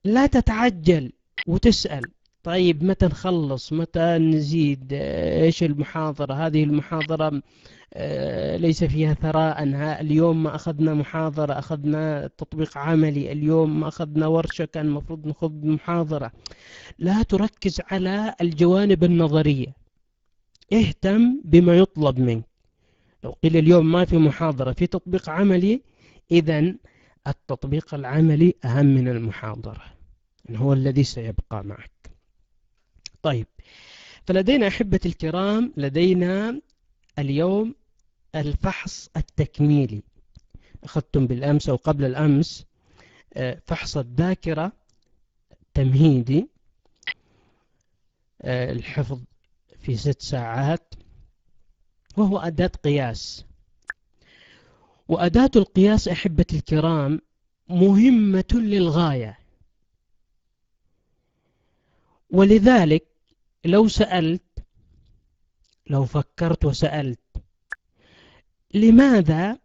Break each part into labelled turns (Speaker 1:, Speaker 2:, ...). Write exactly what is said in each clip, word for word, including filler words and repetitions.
Speaker 1: لا تتعجل وتسأل طيب متى نخلص، متى نزيد، ايش المحاضرة هذه، المحاضرة آه، ليس فيها ثراء، ها اليوم ما أخذنا محاضرة، أخذنا تطبيق عملي، اليوم ما أخذنا ورشة، كان المفروض نخذ محاضرة. لا تركز على الجوانب النظرية، اهتم بما يطلب منك. لو قيل اليوم ما في محاضرة، في تطبيق عملي، إذن التطبيق العملي أهم من المحاضرة، هو الذي سيبقى معك. طيب، فلدينا أحبتي الكرام، لدينا اليوم الفحص التكميلي. أخذتم بالأمس أو قبل الأمس آه، فحص الذاكرة تمهيدي، آه، الحفظ في ست ساعات، وهو أداة قياس. وأداة القياس أحبتي الكرام مهمة للغاية. ولذلك لو سألت، لو فكرت وسألت لماذا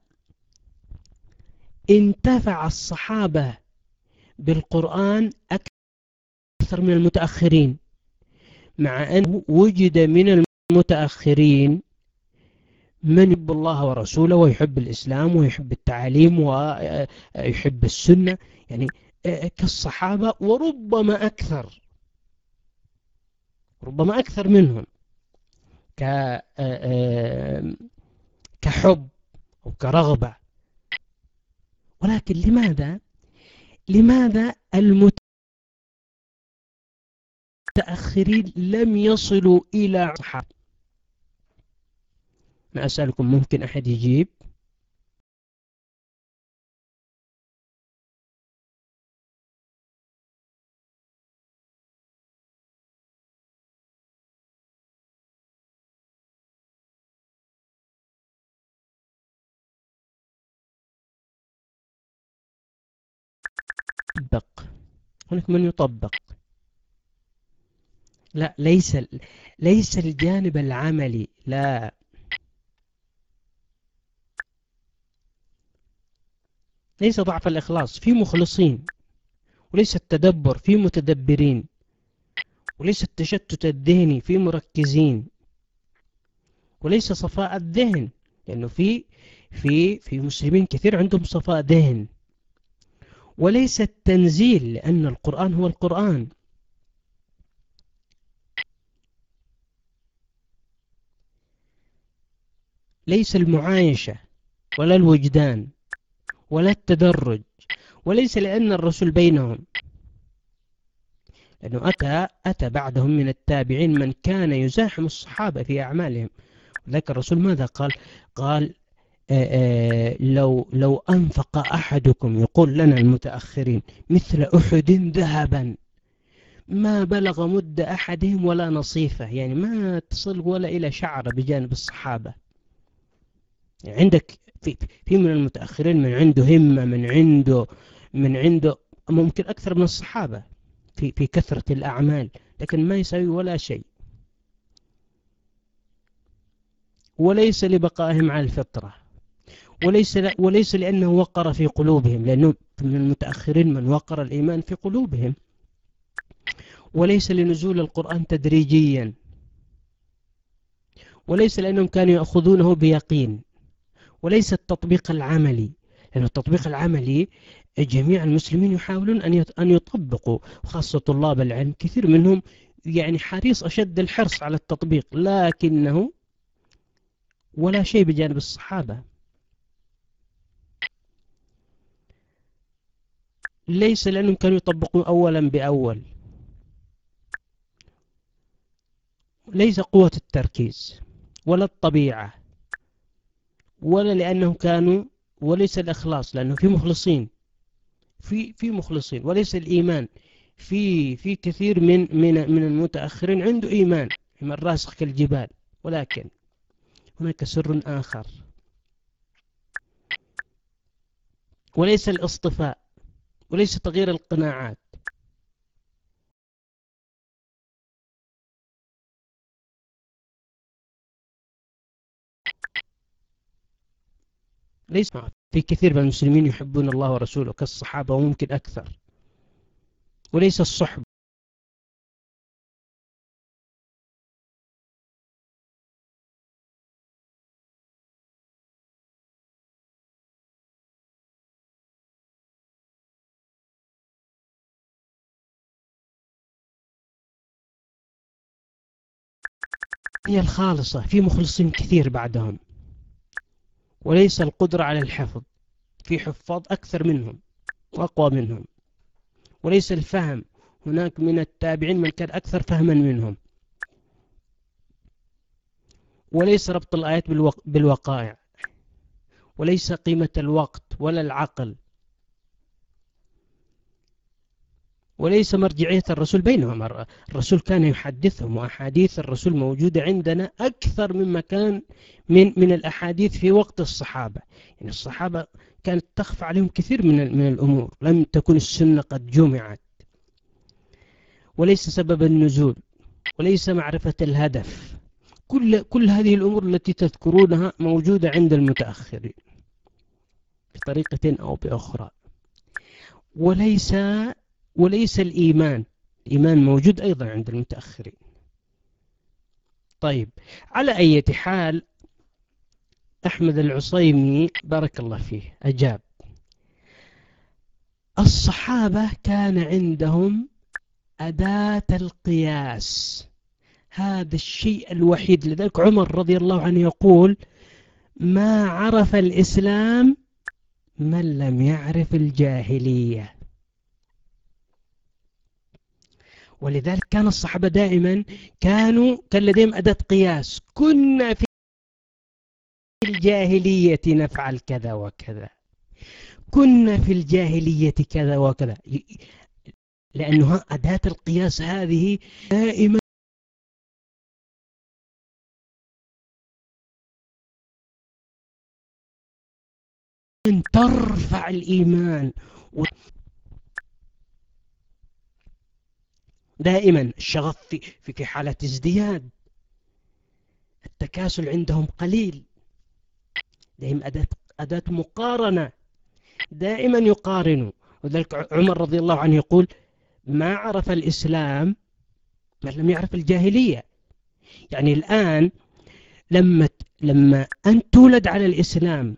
Speaker 1: انتفع الصحابة بالقرآن أكثر من المتأخرين، مع أنه وجد من المتأخرين من يحب الله ورسوله ويحب الإسلام ويحب التعاليم ويحب السنة، يعني كالصحابة وربما أكثر، ربما أكثر منهم كحب أو كرغبة. ولكن لماذا لماذا المتأخرين لم يصلوا إلى الصحابة؟ ما أسألكم، ممكن أحد يجيب؟ طبق، هناك من يطبق. لا، ليس ليس الجانب العملي، لا، ليس ضعف الإخلاص، في مخلصين، وليس التدبر، في متدبرين، وليس التشتت الذهني، في مركزين، وليس صفاء الذهن، لأنه في في في مسلمين كثير عندهم صفاء ذهن. وليس التنزيل، لأن القرآن هو القرآن. ليس المعايشة ولا الوجدان ولا التدرج، وليس لأن الرسول بينهم، لأنه أتى أتى بعدهم من التابعين من كان يزاحم الصحابة في أعمالهم. ذاك الرسول ماذا قال؟ قال آآ آآ لو لو أنفق أحدكم، يقول لنا المتأخرين، مثل أحد ذهبا ما بلغ مد أحدهم ولا نصيفه، يعني ما تصل ولا إلى شعر بجانب الصحابة. يعني عندك في في من المتأخرين من عنده همة، من عنده من عنده ممكن أكثر من الصحابة في في كثرة الأعمال، لكن ما يساوي ولا شيء. وليس لبقائهم على الفطرة، وليس وليس لأنه وقر في قلوبهم، لأنه من المتأخرين من وقر الإيمان في قلوبهم. وليس لنزول القرآن تدريجيا، وليس لأنهم كانوا يأخذونه بيقين. وليس التطبيق العملي، لأن التطبيق العملي جميع المسلمين يحاولون أن يطبقوا، خاصة طلاب العلم كثير منهم يعني حريص أشد الحرص على التطبيق، لكنه ولا شيء بجانب الصحابة. ليس لأنهم كانوا يطبقون أولا بأول، ليس قوة التركيز ولا الطبيعة، ولا لأنهم كانوا، وليس الإخلاص، لأنه في مخلصين، في في مخلصين، وليس الإيمان. في في كثير من من من المتأخرين عنده إيمان، إيمان راسخ كالجبال، ولكن هناك سر آخر. وليس الاصطفاء، وليس تغيير القناعات. ليس في كثير من المسلمين يحبون الله ورسوله كالصحابة وممكن أكثر، وليس الصحبة. هي الخالصة، في مخلصين كثير بعدهم، وليس القدرة على الحفظ، في حفاظ أكثر منهم وأقوى منهم، وليس الفهم، هناك من التابعين من كان أكثر فهما منهم، وليس ربط الآيات بالوق... بالوقائع، وليس قيمة الوقت ولا العقل، وليس مرجعية الرسول بينهم. الرسول كان يحدثهم، وأحاديث الرسول موجودة عندنا أكثر مما كان من من الأحاديث في وقت الصحابة. يعني الصحابة كانت تخفى عليهم كثير من من الأمور، لم تكن السنة قد جمعت، وليس سبب النزول، وليس معرفة الهدف. كل كل هذه الأمور التي تذكرونها موجودة عند المتأخرين بطريقة أو بأخرى. وليس وليس الإيمان، الإيمان موجود أيضا عند المتأخرين. طيب، على أي حال، أحمد العصيمي بارك الله فيه أجاب: الصحابة كان عندهم أداة القياس، هذا الشيء الوحيد. لذلك عمر رضي الله عنه يقول: ما عرف الإسلام من لم يعرف الجاهلية. ولذلك كان الصحابة دائما كانوا كان لديهم أداة قياس. كنا في الجاهلية نفعل كذا وكذا، كنا في الجاهلية كذا وكذا، لأنها أداة القياس هذه دائما ترفع الإيمان. دائما الشغف في في حالة ازدياد، التكاسل عندهم قليل، دائما أداة أداة مقارنة، دائما يقارنوا. وذلك عمر رضي الله عنه يقول: ما عرف الإسلام من لم يعرف الجاهلية. يعني الآن لما لما أن تولد على الإسلام،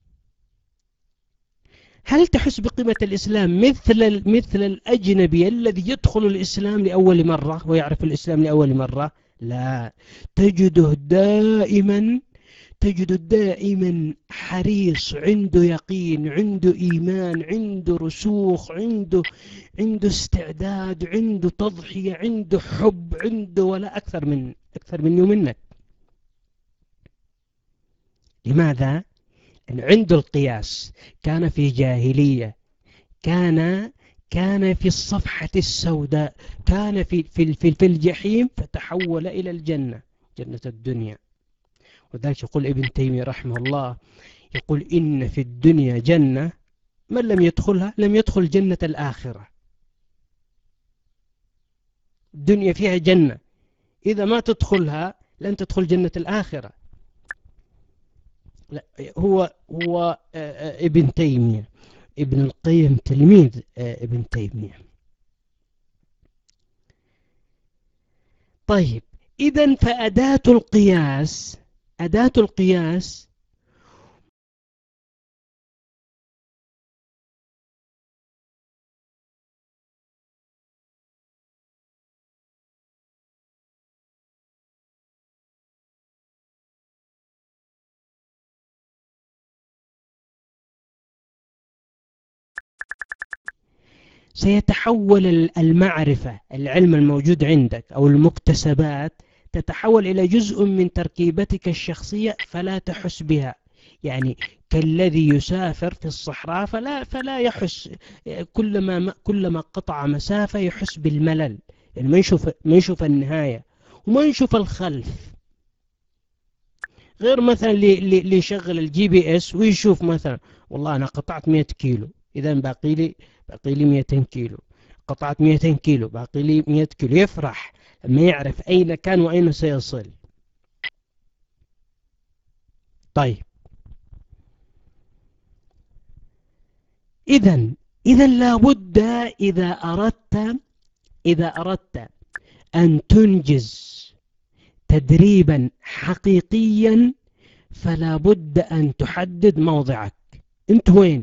Speaker 1: هل تحس بقيمة الإسلام مثل مثل الأجنبي الذي يدخل الإسلام لأول مرة ويعرف الإسلام لأول مرة؟ لا، تجده دائما تجده دائما حريص، عنده يقين، عنده إيمان، عنده رسوخ، عنده عنده استعداد، عنده تضحية، عنده حب، عنده ولا أكثر من أكثر مني ومنك. لماذا؟ لأن عنده القياس. كان في جاهلية، كان كان في الصفحة السوداء، كان في في في, في الجحيم، فتحول إلى الجنة، جنة الدنيا. وذلك يقول ابن تيمية رحمه الله، يقول: إن في الدنيا جنة من لم يدخلها لم يدخل جنة الآخرة. الدنيا فيها جنة، إذا ما تدخلها لن تدخل جنة الآخرة. لا، هو هو ابن تيمية، ابن القيم تلميذ ابن تيمية. طيب، إذن فأداة القياس أداة القياس سيتحول المعرفة، العلم الموجود عندك أو المكتسبات، تتحول إلى جزء من تركيبتك الشخصية فلا تحس بها. يعني كالذي يسافر في الصحراء فلا فلا يحس، كلما كلما قطع مسافة يحس بالملل، يعني ما يشوف ما يشوف النهاية وما يشوف الخلف. غير مثلا اللي يشغل الجي بي اس ويشوف مثلا: والله أنا قطعت مئة كيلو، إذا باقي لي باقي لي مئتين كيلو، قطعت مئتين كيلو، باقي لي مئة كيلو. يفرح لما يعرف أين كان وأين سيصل. طيب، إذا إذا لابد إذا أردت إذا أردت أن تنجز تدريبا حقيقيا فلا بد أن تحدد موضعك. أنت وين؟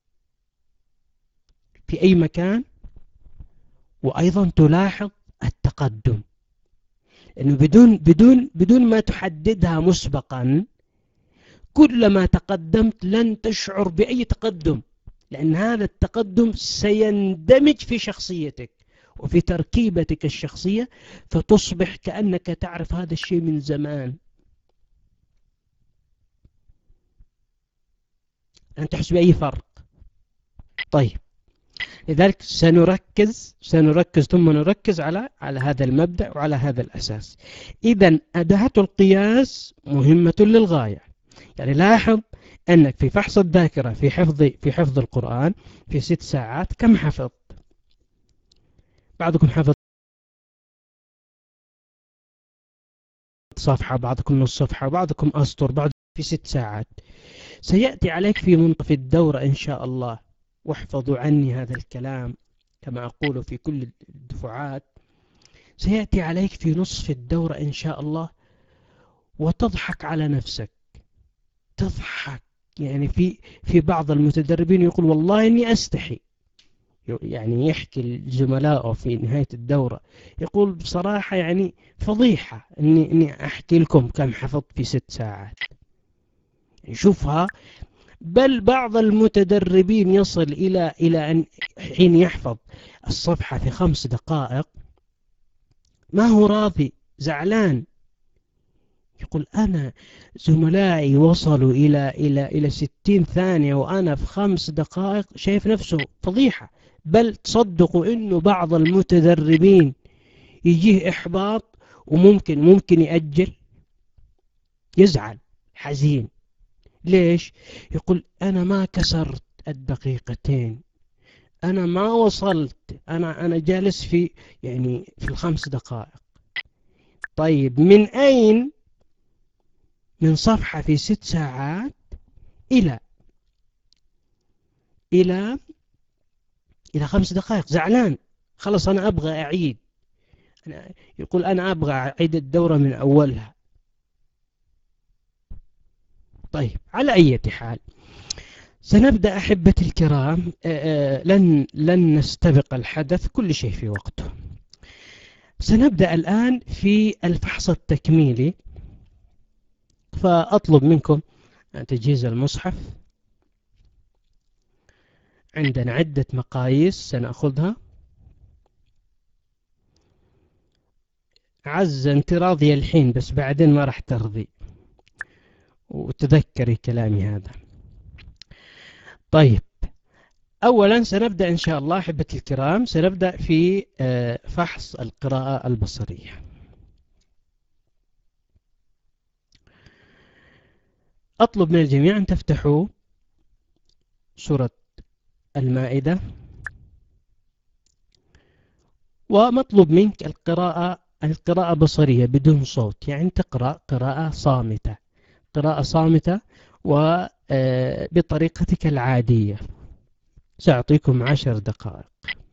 Speaker 1: في أي مكان؟ وأيضا تلاحظ التقدم، لأنه بدون بدون بدون ما تحددها مسبقا كلما تقدمت لن تشعر بأي تقدم، لأن هذا التقدم سيندمج في شخصيتك وفي تركيبتك الشخصية، فتصبح كأنك تعرف هذا الشيء من زمان. لن تحس بأي فرق. طيب، لذلك سنركز سنركز ثم نركز على على هذا المبدأ وعلى هذا الأساس. إذن أداة القياس مهمة للغاية. يعني لاحظ أنك في فحص الذاكرة في حفظ في حفظ القرآن في ست ساعات كم حفظ؟ بعضكم حفظ صفحة، بعضكم نص صفحة، بعضكم أسطر، بعض في ست ساعات. سيأتي عليك في منتصف الدورة إن شاء الله، واحفظوا عني هذا الكلام كما أقول في كل الدفعات، سيأتي عليك في نصف الدورة إن شاء الله وتضحك على نفسك، تضحك. يعني في في بعض المتدربين يقول والله إني أستحي، يعني يحكي لزملائه في نهاية الدورة، يقول بصراحة يعني فضيحة إني إني أحكي لكم كم حفظت في ست ساعات. شوفها. بل بعض المتدربين يصل إلى إلى أن حين يحفظ الصفحة في خمس دقائق ما هو راضي، زعلان، يقول أنا زملائي وصلوا إلى إلى إلى ستين ثانية وأنا في خمس دقائق، شايف نفسه فضيحة. بل تصدقوا إنه بعض المتدربين يجيه إحباط وممكن ممكن يأجل، يزعل، حزين. ليش؟ يقول أنا ما كسرت الدقيقتين، أنا ما وصلت، أنا أنا جالس في يعني في الخمس دقائق. طيب من أين؟ من صفحة في ست ساعات إلى إلى إلى خمس دقائق، زعلان، خلص أنا أبغى أعيد. أنا يقول أنا أبغى أعيد الدورة من أولها. طيب، على أي حال سنبدأ أحبتي الكرام. آآ آآ لن لن نستبق الحدث، كل شيء في وقته. سنبدأ الآن في الفحص التكميلي، فأطلب منكم تجهيز المصحف. عندنا عدة مقاييس سنأخذها. عزة أنت راضية الحين بس بعدين ما راح ترضي، وتذكري كلامي هذا. طيب، أولا سنبدأ إن شاء الله أحبتي الكرام، سنبدأ في فحص القراءة البصرية. أطلب من الجميع أن تفتحوا سورة المائدة، ومطلوب منك القراءة القراءة بصرية بدون صوت، يعني تقرأ قراءة صامتة، قراءة صامتة وبطريقتك العادية. سأعطيكم عشر دقائق.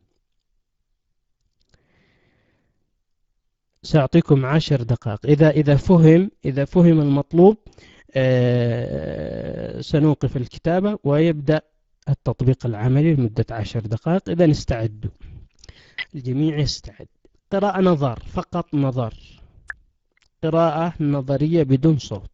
Speaker 1: سأعطيكم عشر دقائق. إذا إذا فهم إذا فهم المطلوب سنوقف الكتابة ويبدأ التطبيق العملي لمدة عشر دقائق. إذا استعدوا، الجميع يستعد. قراءة نظر، فقط نظر، قراءة نظرية بدون صوت.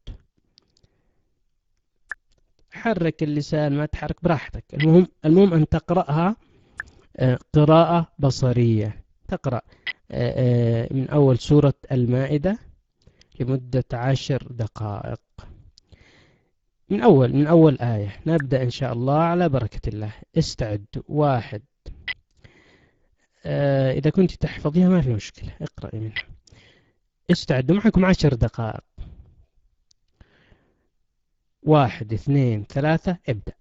Speaker 1: حرك اللسان ما تحرك براحتك، المهم المهم أن تقرأها قراءة بصرية. تقرأ من أول سورة المائدة لمدة عشر دقائق، من أول من أول آية. نبدأ إن شاء الله على بركة الله. استعد. واحد. إذا كنت تحفظيها ما في مشكلة، اقرأي منها. استعدوا، معكم عشر دقائق. واحد، اثنين، ثلاثة، ابدأ.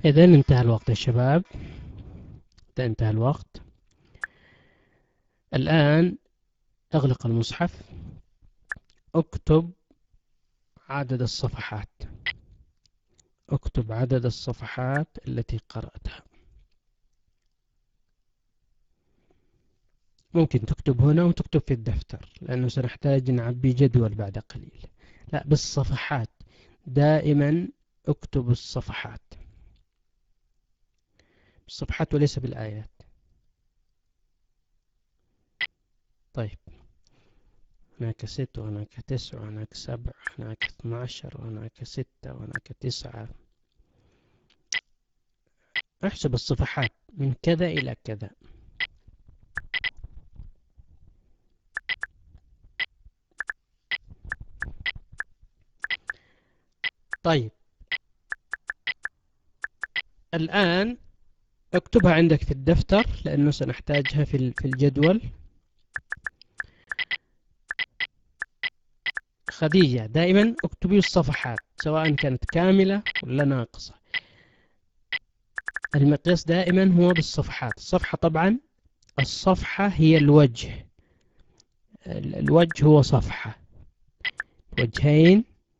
Speaker 1: إذن انتهى الوقت يا شباب، إذا انتهى الوقت. الآن اغلق المصحف، اكتب عدد الصفحات، اكتب عدد الصفحات التي قرأتها. ممكن تكتب هنا وتكتب في الدفتر، لأنه سنحتاج نعبي جدول بعد قليل. لا، بالصفحات، دائما اكتب الصفحات، بالصفحات وليس بالآيات. طيب، هناك ست وهناك تسع وهناك سبع وهناك اثنى عشر وهناك ستة وهناك تسعة. احسب الصفحات من كذا إلى كذا. طيب، الآن اكتبها عندك في الدفتر لأنه سنحتاجها في في الجدول. خديجة، دائما اكتبي الصفحات سواء كانت كاملة ولا ناقصة. المقياس دائما هو بالصفحات. الصفحة طبعا، الصفحة هي الوجه، الوجه هو صفحة، وجهين،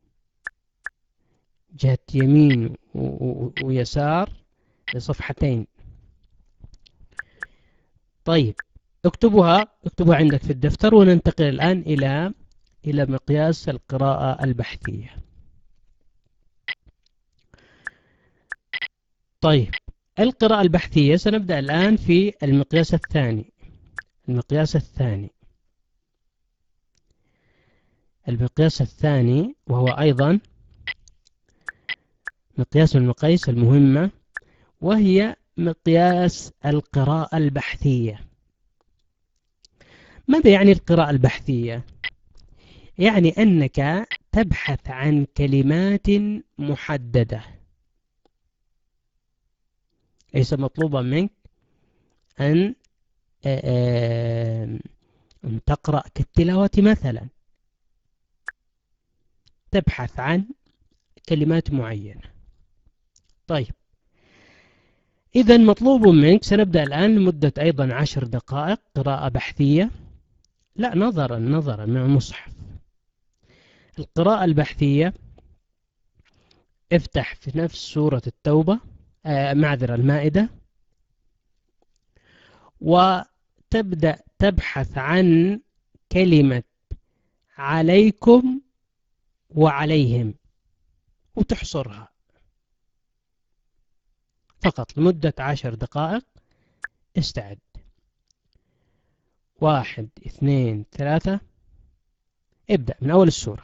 Speaker 1: جهة يمين ويسار لصفحتين. طيب، اكتبوها اكتبوها عندك في الدفتر، وننتقل الآن إلى إلى مقياس القراءة البحثية. طيب، القراءة البحثية سنبدأ الآن في المقياس الثاني. المقياس الثاني المقياس الثاني وهو أيضا مقياس المقاييس المهمة، وهي مقياس القراءة البحثية. ماذا يعني القراءة البحثية؟ يعني أنك تبحث عن كلمات محددة، ليس مطلوبا منك أن أن تقرأ كالتلاوة مثلا. تبحث عن كلمات معينة. طيب، إذا مطلوب منك، سنبدأ الآن لمدة أيضا عشر دقائق قراءة بحثية، لا نظرا نظرا مع مصحف. القراءة البحثية، افتح في نفس سورة التوبة، آه معذرة المائدة، وتبدأ تبحث عن كلمة عليكم وعليهم وتحصرها فقط لمدة عشر دقائق. استعد. واحد اثنين ثلاثة. ابدأ من أول السورة.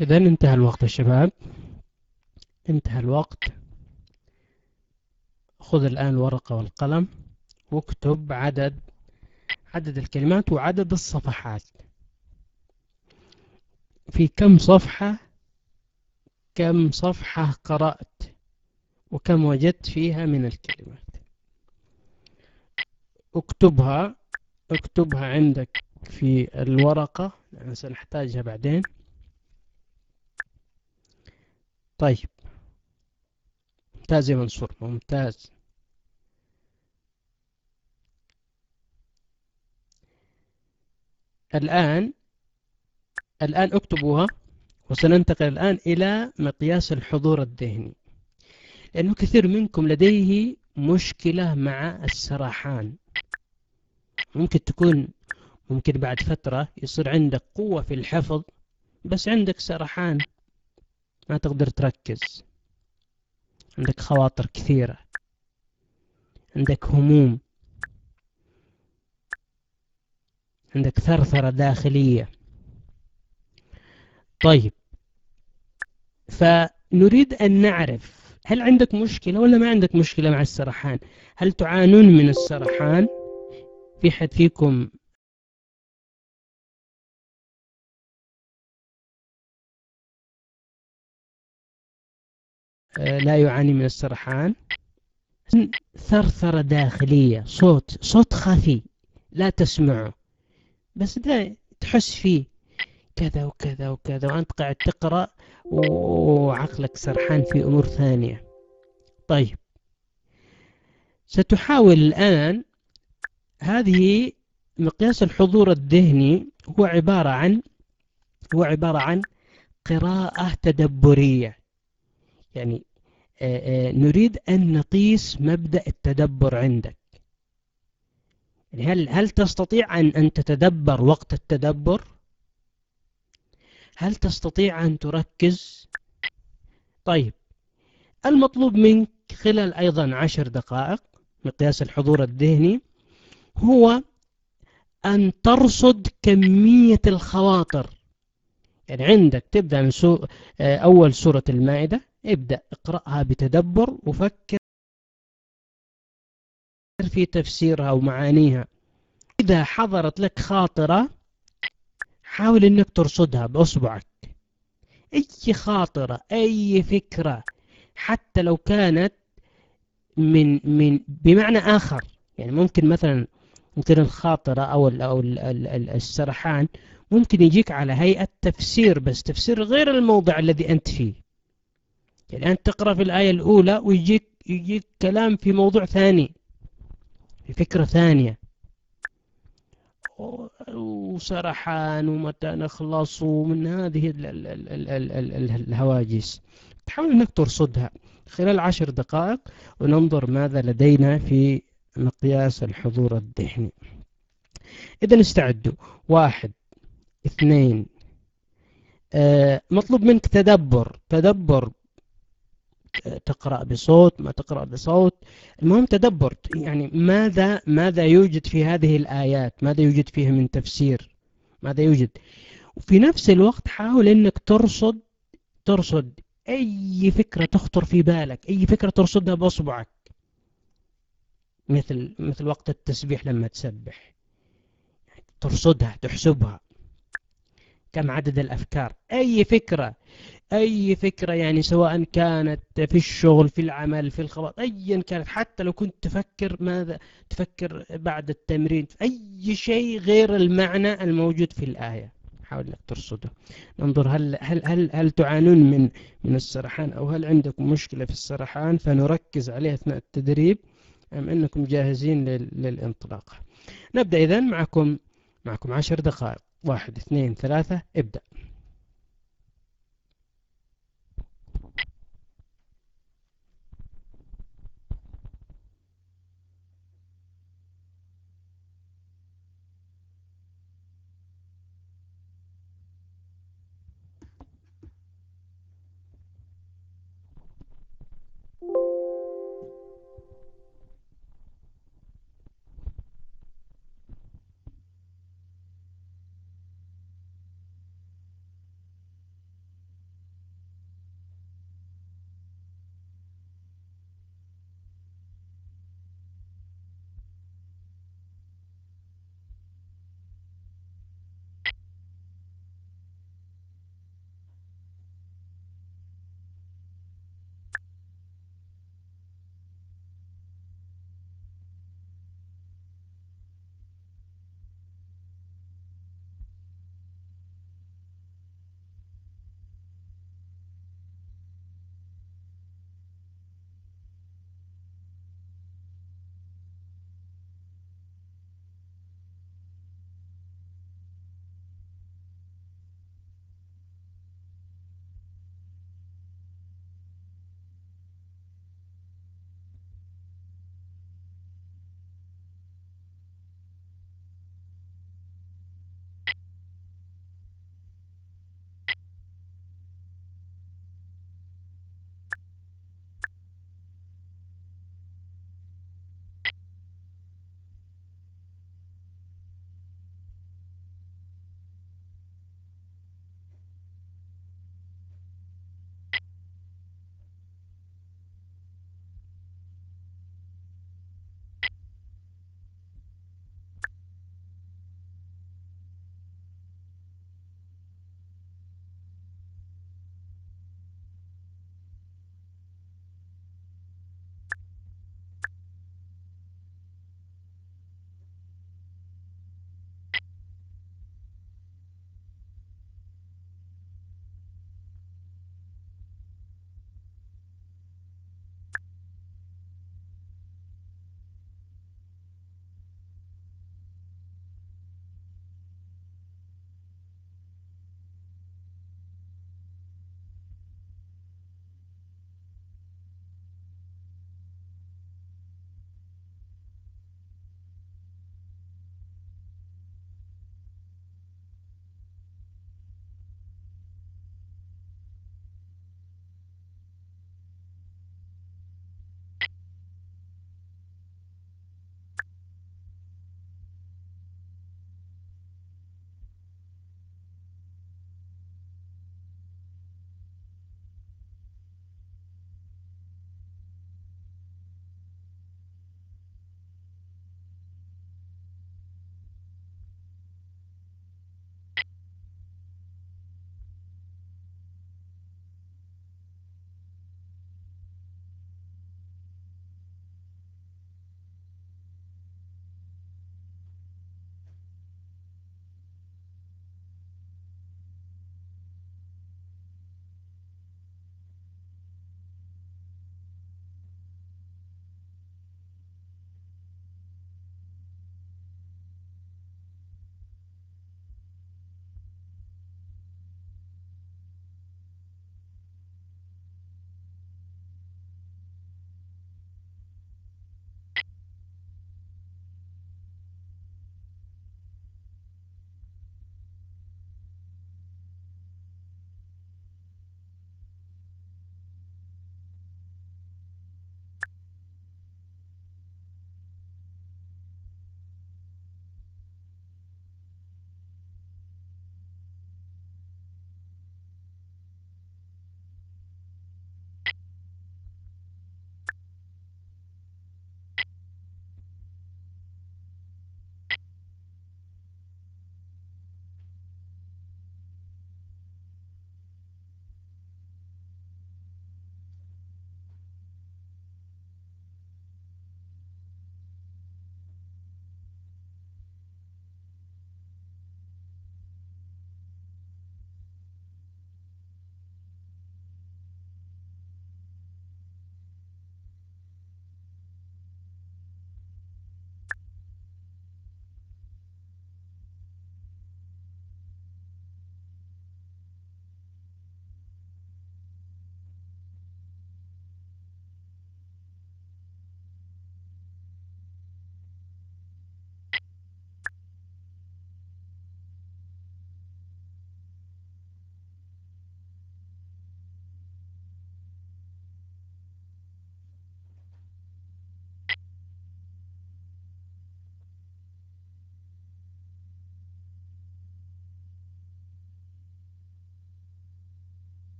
Speaker 1: إذا انتهى الوقت يا شباب، انتهى الوقت. خذ الآن الورقة والقلم واكتب عدد عدد الكلمات وعدد الصفحات. في كم صفحة كم صفحة قرأت وكم وجدت فيها من الكلمات. اكتبها اكتبها عندك في الورقة لأن سنحتاجها بعدين. طيب، ممتاز يا منصور، ممتاز. الآن الآن اكتبوها، وسننتقل الآن إلى مقياس الحضور الذهني، لأنه كثير منكم لديه مشكلة مع السرحان. ممكن تكون ممكن بعد فترة يصير عندك قوة في الحفظ، بس عندك سرحان، ما تقدر تركز، عندك خواطر كثيرة، عندك هموم، عندك ثرثرة داخلية. طيب، فنريد أن نعرف هل عندك مشكلة ولا ما عندك مشكلة مع السرحان. هل تعانون من السرحان؟ في حد فيكم لا يعاني من السرحان؟ ثرثرة داخلية، صوت صوت خفي لا تسمعه، بس ده تحس فيه كذا وكذا وكذا، وأنت قاعد تقرأ وعقلك سرحان في أمور ثانية. طيب، ستحاول الآن. هذه مقياس الحضور الذهني هو عبارة عن هو عبارة عن قراءة تدبرية. يعني آآ آآ نريد أن نقيس مبدأ التدبر عندك. يعني هل هل تستطيع أن أن تتدبر وقت التدبر؟ هل تستطيع أن تركز؟ طيب، المطلوب منك خلال أيضا عشر دقائق، مقياس الحضور الذهني هو أن ترصد كمية الخواطر. يعني عندك تبدأ من سو... أول سورة المائدة، ابدأ اقرأها بتدبر وفكر في تفسيرها ومعانيها. إذا حضرت لك خاطرة حاول أنك ترصدها بأصبعك. أي خاطرة، أي فكرة، حتى لو كانت من من بمعنى آخر. يعني ممكن مثلا ممكن الخاطرة أو ال أو ال ال السرحان ممكن يجيك على هيئة تفسير، بس تفسير غير الموضع الذي أنت فيه. يعني أنت تقرأ في الآية الأولى ويجيك يجيك كلام في موضوع ثاني، في فكرة ثانية، وسرحان ومتى نخلص ومن هذه ال ال ال ال ال ال ال الهواجس. تحاول أنك ترصدها خلال عشر دقائق، وننظر ماذا لدينا في مقياس الحضور الذهني. إذا استعدوا. واحد، اثنين، آه مطلوب منك تدبر تدبر تقرأ بصوت، ما تقرأ بصوت، المهم تدبر. يعني ماذا ماذا يوجد في هذه الآيات، ماذا يوجد فيها من تفسير، ماذا يوجد. وفي نفس الوقت حاول انك ترصد ترصد اي فكرة تخطر في بالك، اي فكرة ترصدها باصبعك، مثل مثل وقت التسبيح لما تسبح ترصدها، تحسبها كم عدد الافكار. اي فكرة أي فكرة يعني، سواء كانت في الشغل، في العمل، في الخبر، أيا كانت، حتى لو كنت تفكر ماذا تفكر بعد التمرين في أي شيء غير المعنى الموجود في الآية، حاول أنك ترصده. ننظر هل هل هل هل تعانون من من السرحان، أو هل عندكم مشكلة في السرحان، فنركز عليه أثناء التدريب، أم أنكم جاهزين لل- للانطلاق. نبدأ إذن معكم معكم عشر دقائق. واحد، اثنين، ثلاثة، ابدأ.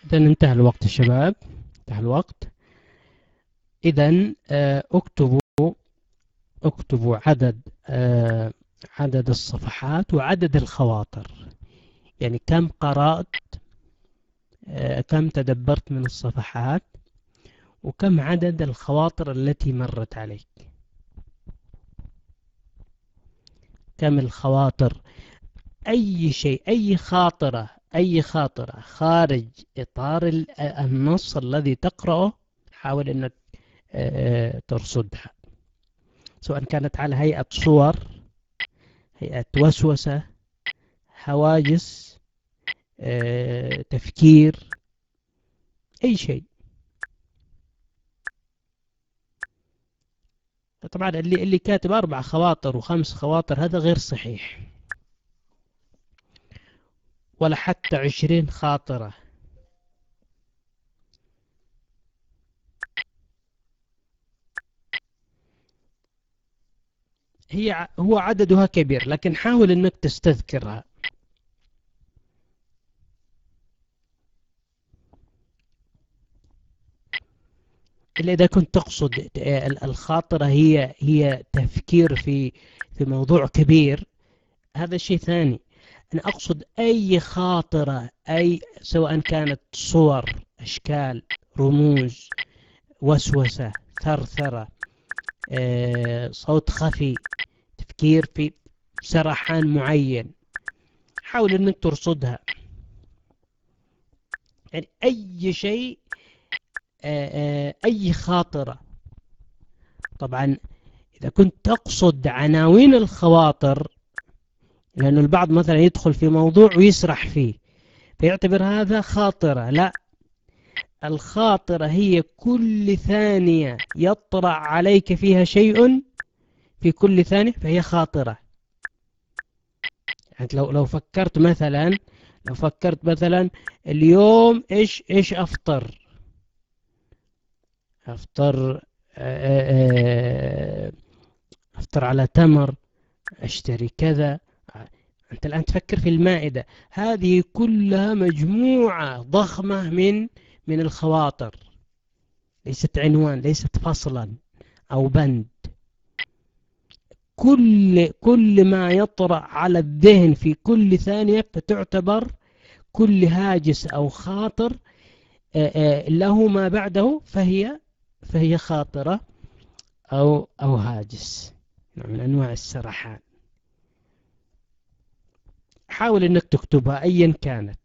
Speaker 1: إذا انتهى الوقت يا شباب، انتهى الوقت. إذا اكتبوا اكتبوا عدد آه، عدد الصفحات وعدد الخواطر، يعني كم قرأت، آه، كم تدبرت من الصفحات، وكم عدد الخواطر التي مرت عليك. كم الخواطر، أي شيء، أي خاطرة أي خاطرة خارج إطار النص الذي تقرأه، حاول أنك آه، ترصدها، سواء كانت على هيئة صور، هيئة وسوسة، هواجس، آه، تفكير، أي شيء. طبعا اللي اللي كاتب أربع خواطر وخمس خواطر هذا غير صحيح، ولا حتى عشرين خاطرة. هي هو عددها كبير، لكن حاول أنك تستذكرها. إلا إذا كنت تقصد الخاطرة هي هي تفكير في في موضوع كبير، هذا شيء ثاني. أنا أقصد أي خاطرة، أي سواء كانت صور، أشكال، رموز، وسوسة، ثرثرة، آه، صوت خفي، تفكير في سرحان معين، حاول أنك ترصدها. يعني أي شيء، آه، آه، أي خاطرة. طبعا إذا كنت تقصد عناوين الخواطر، لأن البعض مثلا يدخل في موضوع ويسرح فيه فيعتبر هذا خاطرة. لا، الخاطرة هي كل ثانية يطرأ عليك فيها شيء، في كل ثانية فهي خاطرة. يعني لو لو فكرت مثلا لو فكرت مثلا اليوم ايش ايش افطر افطر آه، آه، افطر على تمر، اشتري كذا. انت الان تفكر في المائدة، هذه كلها مجموعة ضخمة من من الخواطر، ليست عنوان، ليست فصلا او بند. كل كل ما يطرأ على الذهن في كل ثانية فتعتبر كل هاجس أو خاطر له ما بعده فهي فهي خاطرة أو أو هاجس، نوع من أنواع السرحان. حاول أنك تكتبها أيا كانت،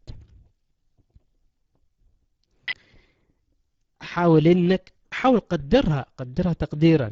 Speaker 1: حاول أنك حاول قدرها قدرها تقديرا.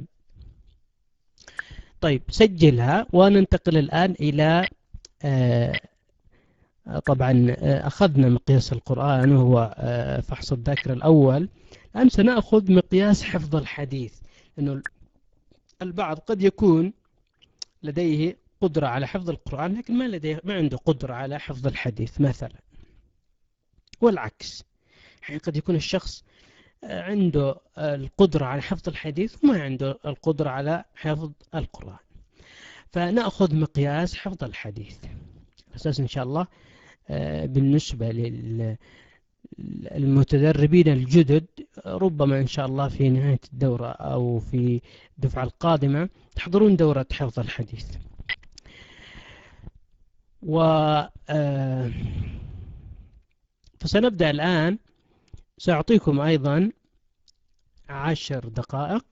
Speaker 1: طيب سجلها، وننتقل الآن إلى آه طبعا أخذنا مقياس القرآن وهو فحص الذاكرة الأول. الآن سنأخذ مقياس حفظ الحديث، لأنه البعض قد يكون لديه قدرة على حفظ القرآن لكن ما لديه ما عنده قدرة على حفظ الحديث مثلا، والعكس. يعني قد يكون الشخص عنده القدرة على حفظ الحديث وما عنده القدرة على حفظ القرآن. فنأخذ مقياس حفظ الحديث أساس إن شاء الله بالنسبة للمتدربين الجدد، ربما إن شاء الله في نهاية الدورة أو في الدفعة القادمة تحضرون دورة حفظ الحديث. و فسنبدأ الآن. سأعطيكم أيضا عشر دقائق،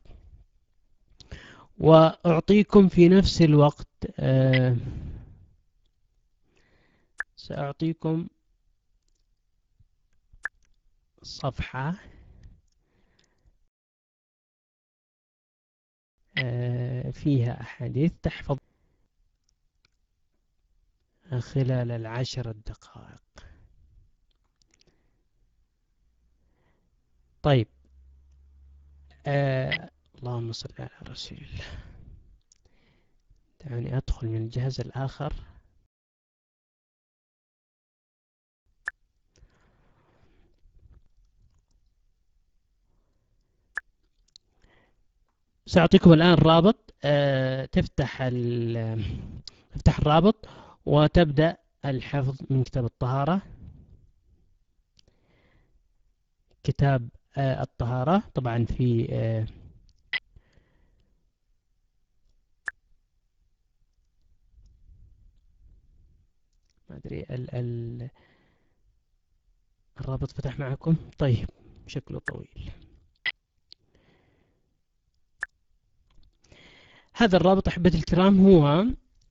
Speaker 1: وأعطيكم في نفس الوقت سأعطيكم صفحة فيها أحاديث تحفظ خلال العشر الدقائق. طيب آه اللهم صل على رسول الله. دعني أدخل من الجهاز الآخر. سأعطيكم الآن رابط، آه تفتح تفتح الرابط وتبدأ الحفظ من كتاب الطهارة. كتاب آه، الطهارة طبعا في آه، ما أدري ال ال الرابط فتح معكم؟ طيب، شكله طويل. هذا الرابط أحبتي الكرام هو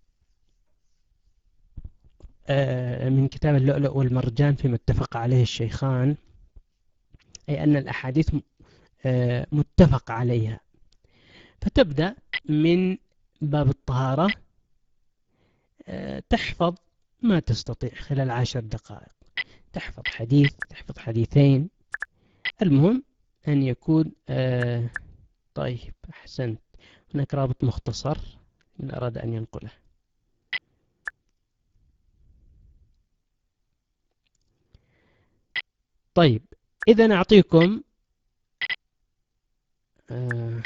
Speaker 1: آه، من كتاب اللؤلؤ والمرجان فيما اتفق عليه الشيخان، أي أن الأحاديث آه، متفق عليها. فتبدأ من باب الطهارة، آه، تحفظ ما تستطيع خلال عشر دقائق، تحفظ حديث، تحفظ حديثين، المهم أن يكون آه طيب أحسنت. هناك رابط مختصر من أراد أن ينقله. طيب إذا أعطيكم آه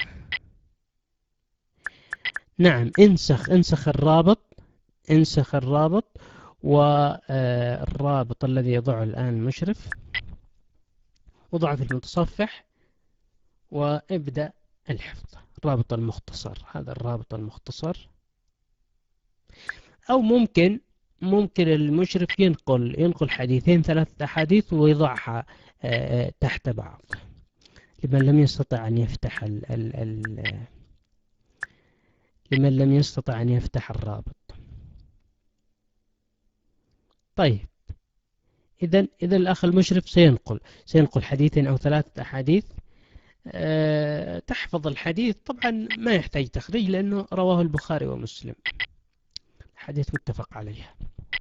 Speaker 1: نعم، انسخ انسخ الرابط، انسخ الرابط، والرابط الذي يضعه الآن المشرف وضعه في المتصفح، وابدأ الحفظ. الرابط المختصر، هذا الرابط المختصر. أو ممكن ممكن المشرف ينقل ينقل حديثين ثلاثة أحاديث ويضعها آه، تحت بعض لمن لم يستطع أن يفتح ال ال ال لمن لم يستطع أن يفتح الرابط. طيب إذا إذا الأخ المشرف سينقل سينقل حديثين أو ثلاثة أحاديث. أه تحفظ الحديث، طبعا ما يحتاج تخريج لأنه رواه البخاري ومسلم، حديث متفق عليه.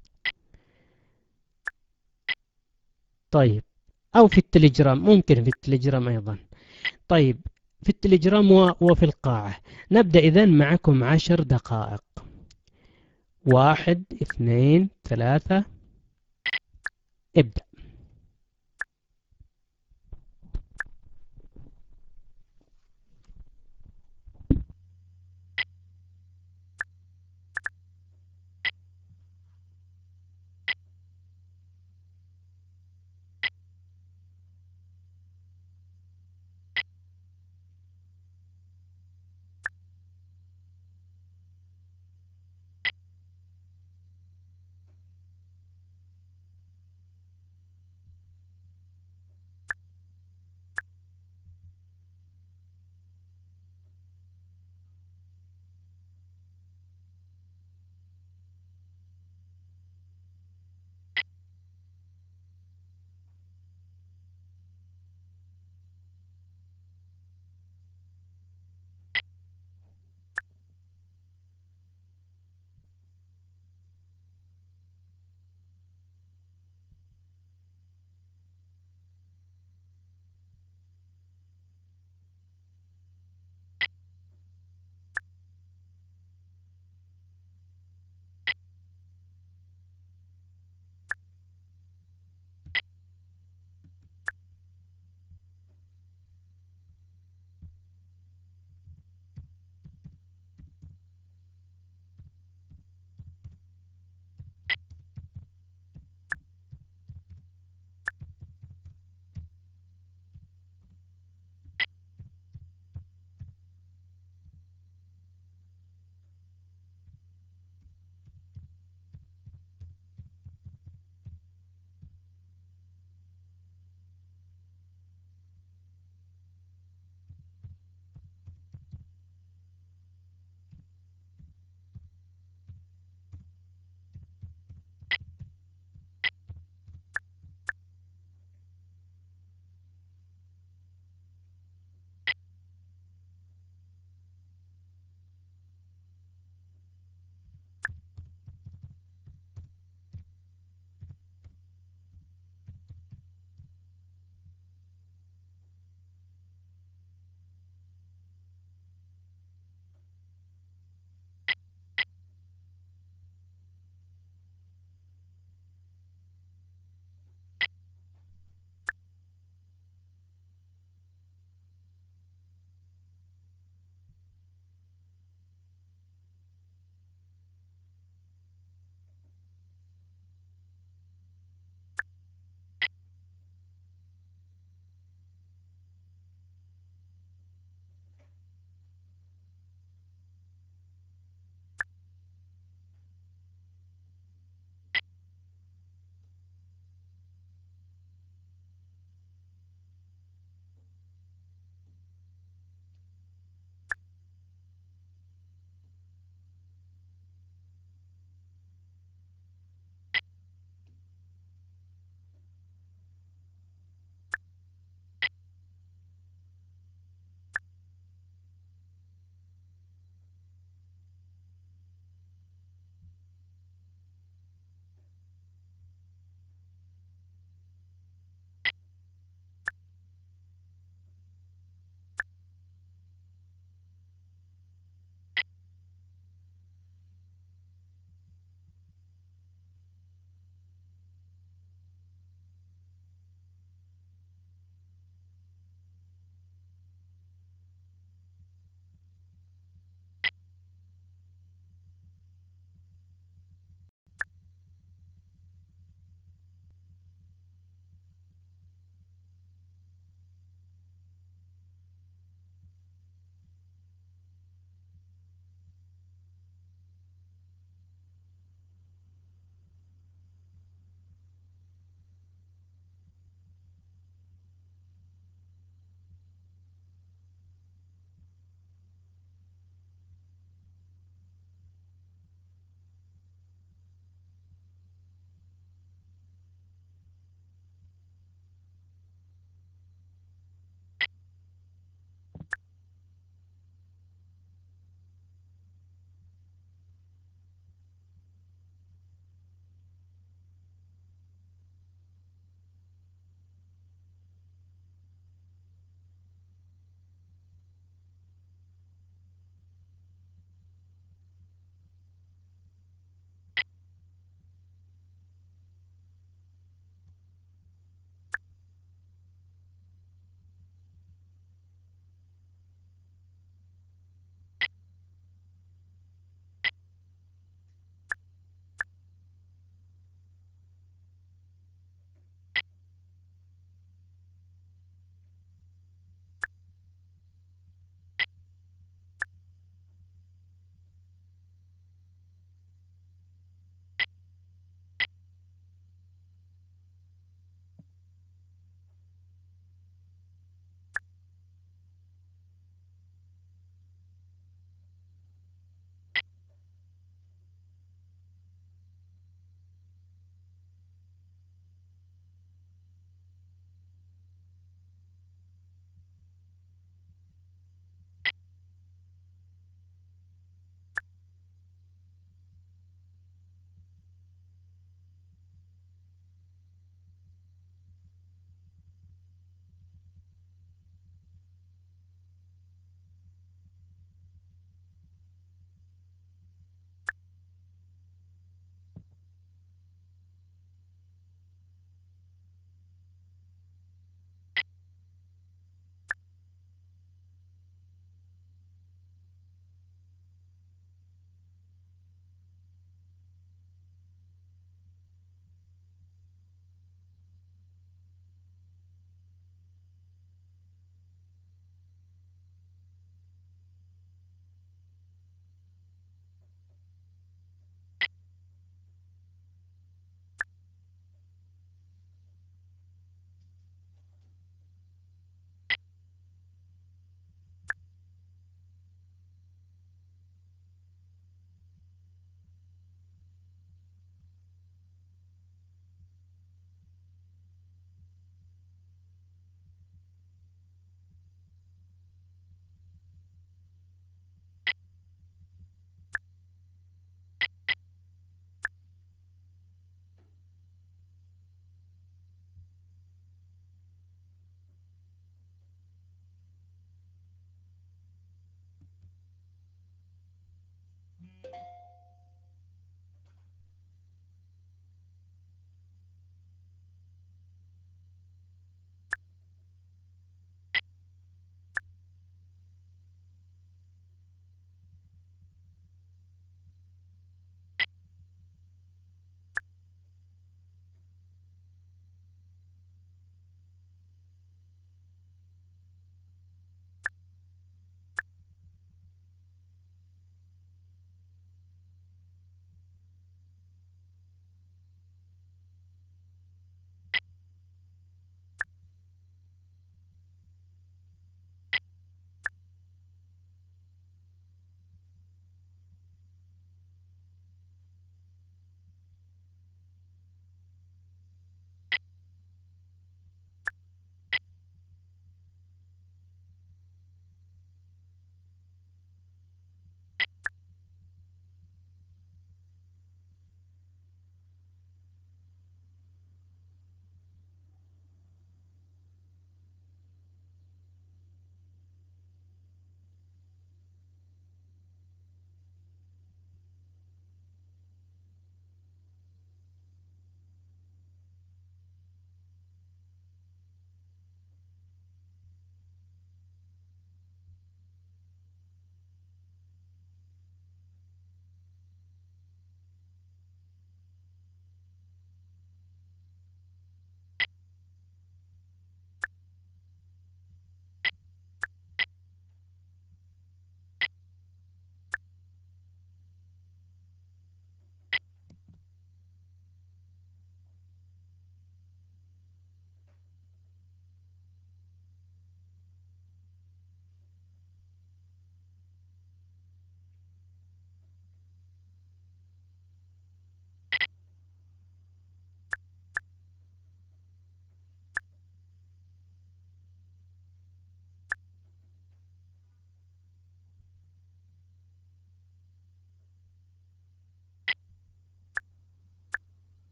Speaker 1: طيب، أو في التليجرام، ممكن في التليجرام أيضا. طيب، في التليجرام وفي القاعة. نبدأ إذن معكم عشر دقائق. واحد، اثنين، ثلاثة، ابدأ.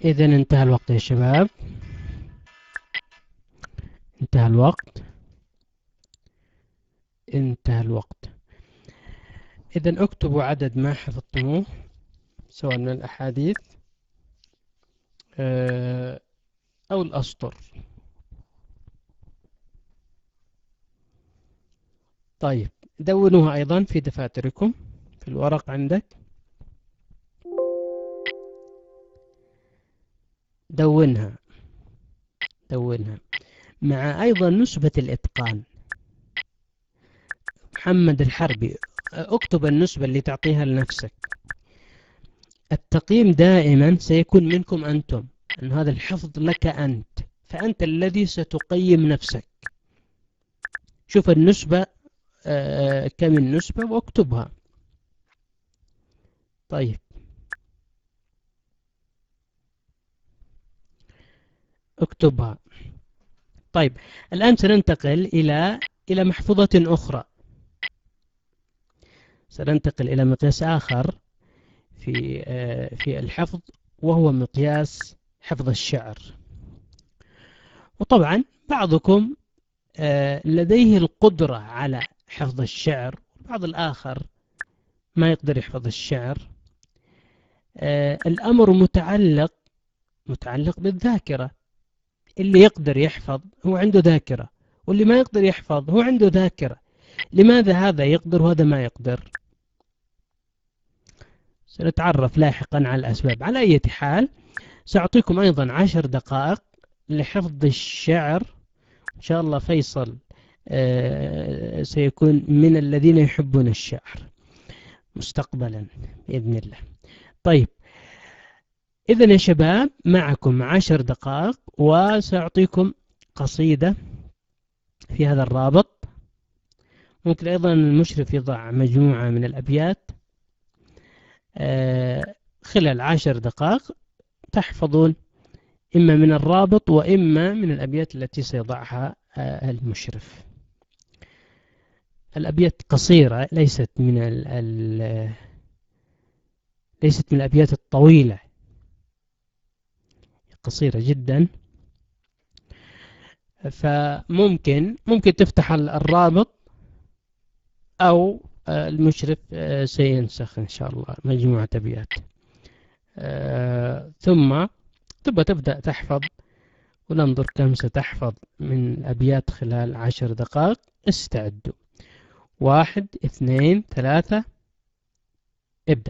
Speaker 1: إذا انتهى الوقت يا شباب، انتهى الوقت، انتهى الوقت. إذا اكتبوا عدد ما حفظتموه سواء من الأحاديث آه، أو الأسطر. طيب دونوها أيضا في دفاتركم، في الورق عندك دونها، دونها مع أيضا نسبة الإتقان. محمد الحربي، اكتب النسبة اللي تعطيها لنفسك. التقييم دائما سيكون منكم أنتم، أن هذا الحفظ لك أنت، فأنت الذي ستقيم نفسك. شوف النسبة آه، كم النسبة واكتبها. طيب اكتبها. طيب الآن سننتقل إلى إلى محفوظة أخرى، سننتقل إلى مقياس آخر في آه، في الحفظ، وهو مقياس حفظ الشعر. وطبعا بعضكم آه، لديه القدرة على حفظ الشعر، بعض الآخر ما يقدر يحفظ الشعر. آه، الأمر متعلق متعلق بالذاكرة. اللي يقدر يحفظ هو عنده ذاكرة، واللي ما يقدر يحفظ هو عنده ذاكرة. لماذا هذا يقدر وهذا ما يقدر؟ سنتعرف لاحقا على الأسباب. على أي حال سأعطيكم أيضا عشر دقائق لحفظ الشعر. إن شاء الله فيصل آه، سيكون من الذين يحبون الشعر مستقبلا بإذن الله. طيب إذا يا شباب معكم عشر دقائق، وسأعطيكم قصيدة في هذا الرابط. ممكن أيضا المشرف يضع مجموعة من الأبيات. آه، خلال عشر دقائق تحفظون إما من الرابط وإما من الأبيات التي سيضعها آه، المشرف. الأبيات قصيرة، ليست من ال ال ليست من الأبيات الطويلة، قصيرة جدا. فممكن ممكن تفتح الرابط، أو آه، المشرف آه، سينسخ إن شاء الله مجموعة أبيات، آه، ثم تبقى تبدأ تحفظ، وننظر كم ستحفظ من أبيات خلال عشر دقائق. استعدوا. واحد اثنين ثلاثة، ابدأ.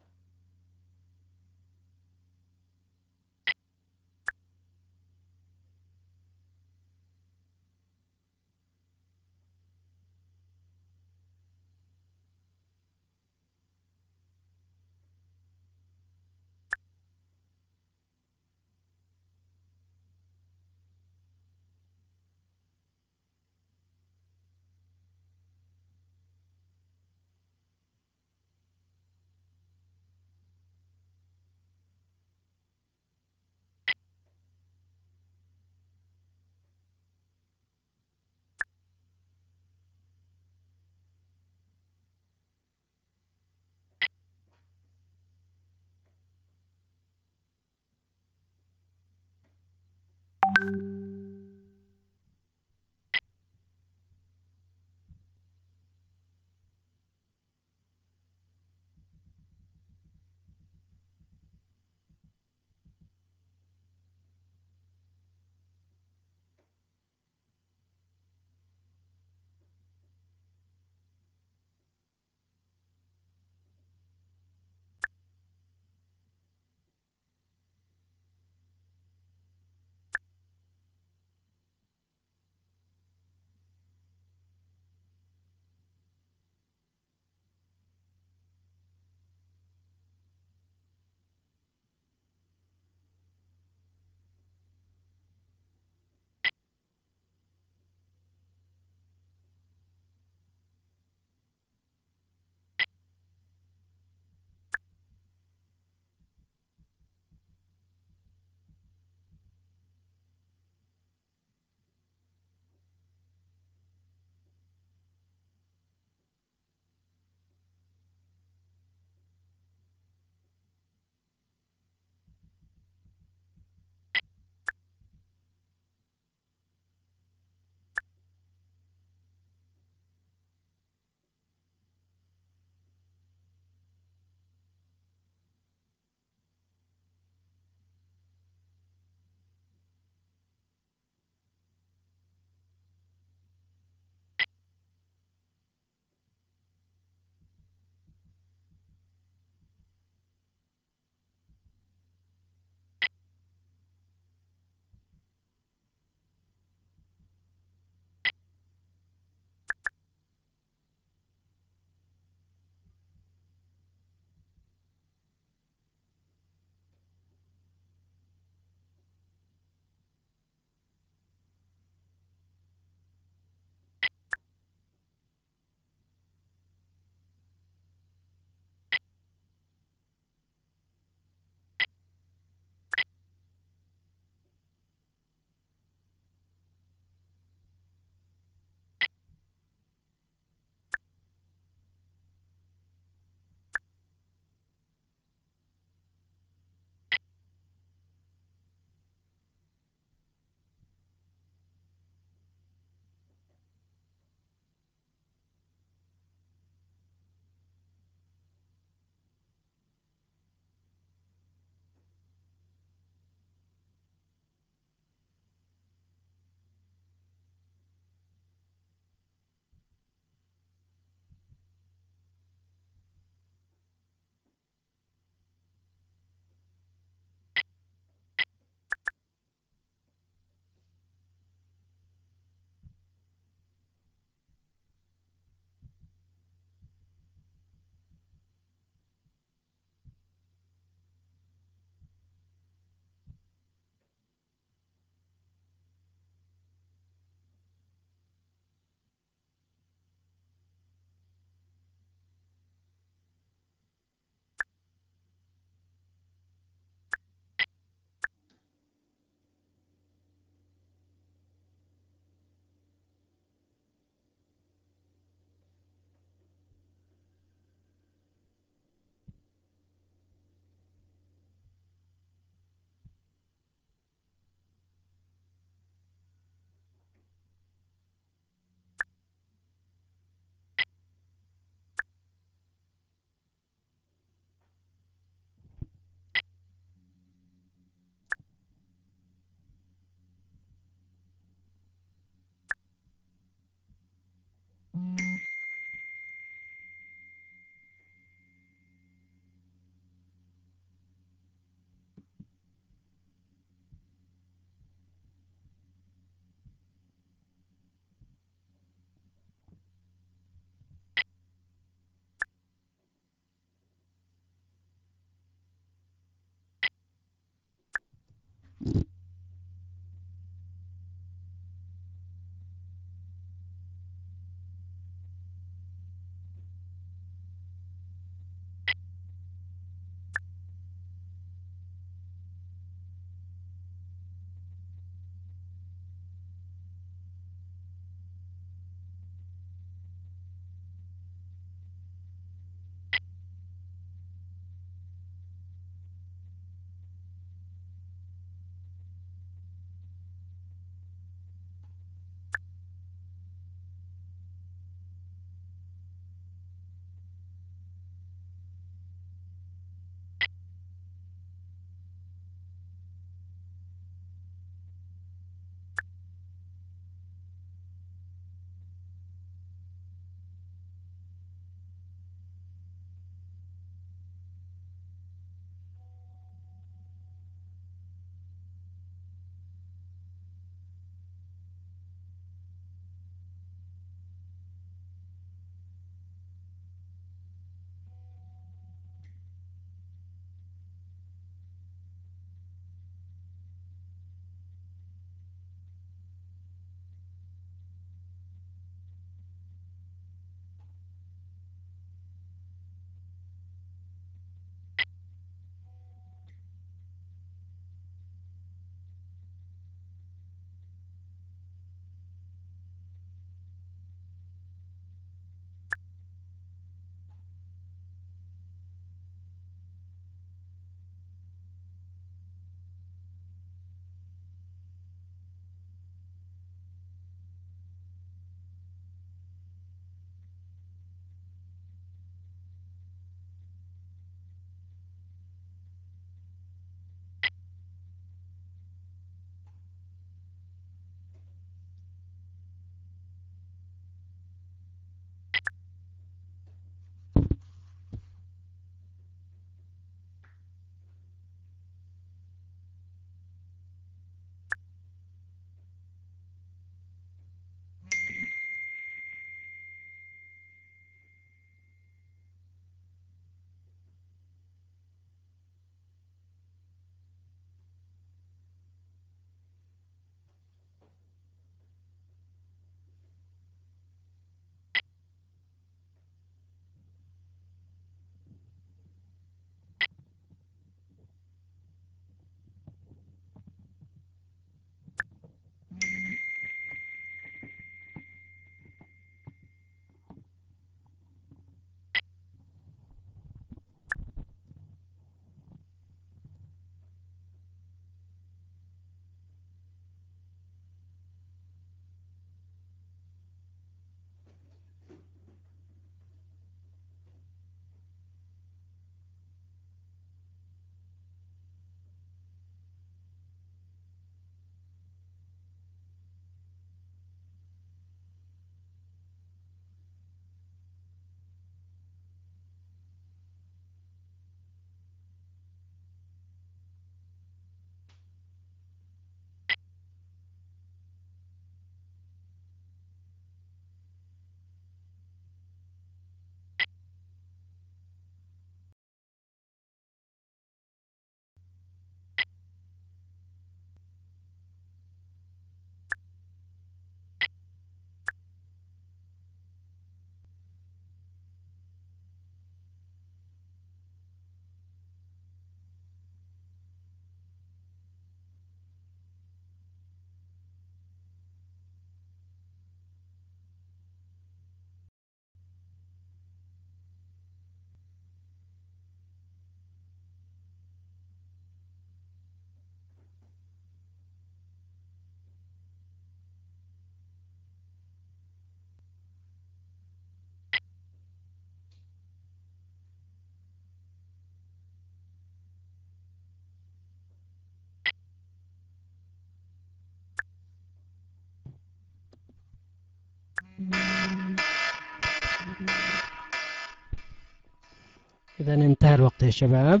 Speaker 1: إذا انتهى الوقت يا شباب،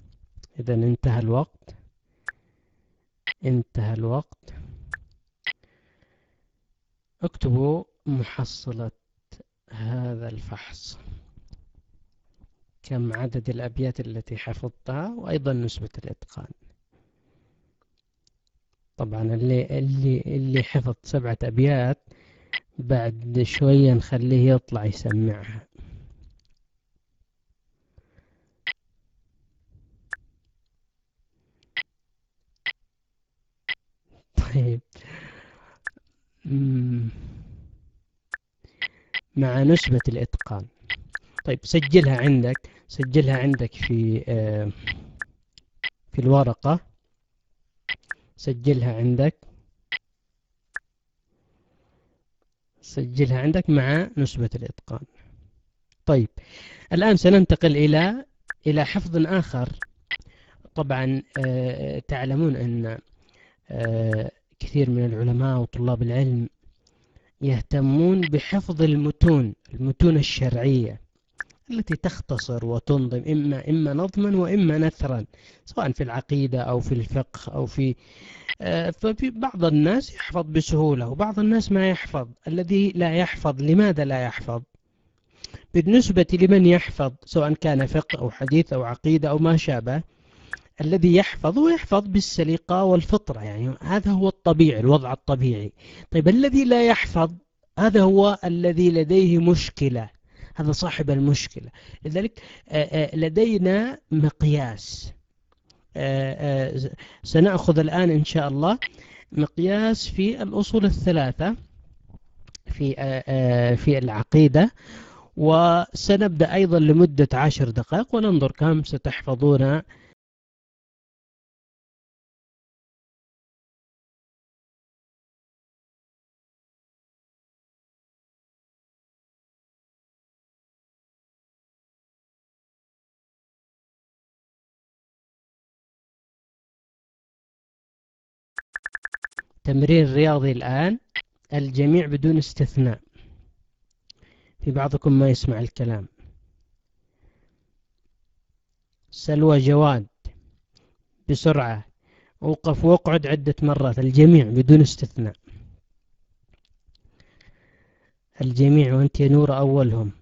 Speaker 1: إذا انتهى الوقت، انتهى الوقت. اكتبوا محصلة هذا الفحص، كم عدد الأبيات التي حفظتها، وأيضا نسبة الإتقان. طبعا اللي اللي اللي حفظ سبعة أبيات بعد شوية نخليه يطلع يسمعها. طيب. مم. مع نسبة الإتقان. طيب سجلها عندك، سجلها عندك في آه، في الورقة، سجلها عندك، سجلها عندك مع نسبة الإتقان. طيب الآن سننتقل إلى إلى حفظ آخر. طبعا آه، تعلمون أن آه، كثير من العلماء وطلاب العلم يهتمون بحفظ المتون، المتون الشرعية التي تختصر وتنظم إما إما نظما وإما نثرا، سواء في العقيدة أو في الفقه أو في آه، ففي بعض الناس يحفظ بسهولة وبعض الناس ما يحفظ. الذي لا يحفظ لماذا لا يحفظ؟ بالنسبة لمن يحفظ سواء كان فقه أو حديث أو عقيدة أو ما شابه، الذي يحفظ ويحفظ بالسليقة والفطرة، يعني هذا هو الطبيعي، الوضع الطبيعي. طيب الذي لا يحفظ هذا هو الذي لديه مشكلة، هذا صاحب المشكلة. لذلك آه، آه، لدينا مقياس. آه، آه، سنأخذ الآن إن شاء الله مقياس في الأصول الثلاثة في آه، آه، في العقيدة، وسنبدأ أيضا لمدة عشر دقائق وننظر كم ستحفظون. تمرين رياضي الآن، الجميع بدون استثناء، في بعضكم ما يسمع الكلام. سلوى جواد، بسرعة، وقف واقعد عدة مرات، الجميع بدون استثناء، الجميع، وأنت يا نور أولهم.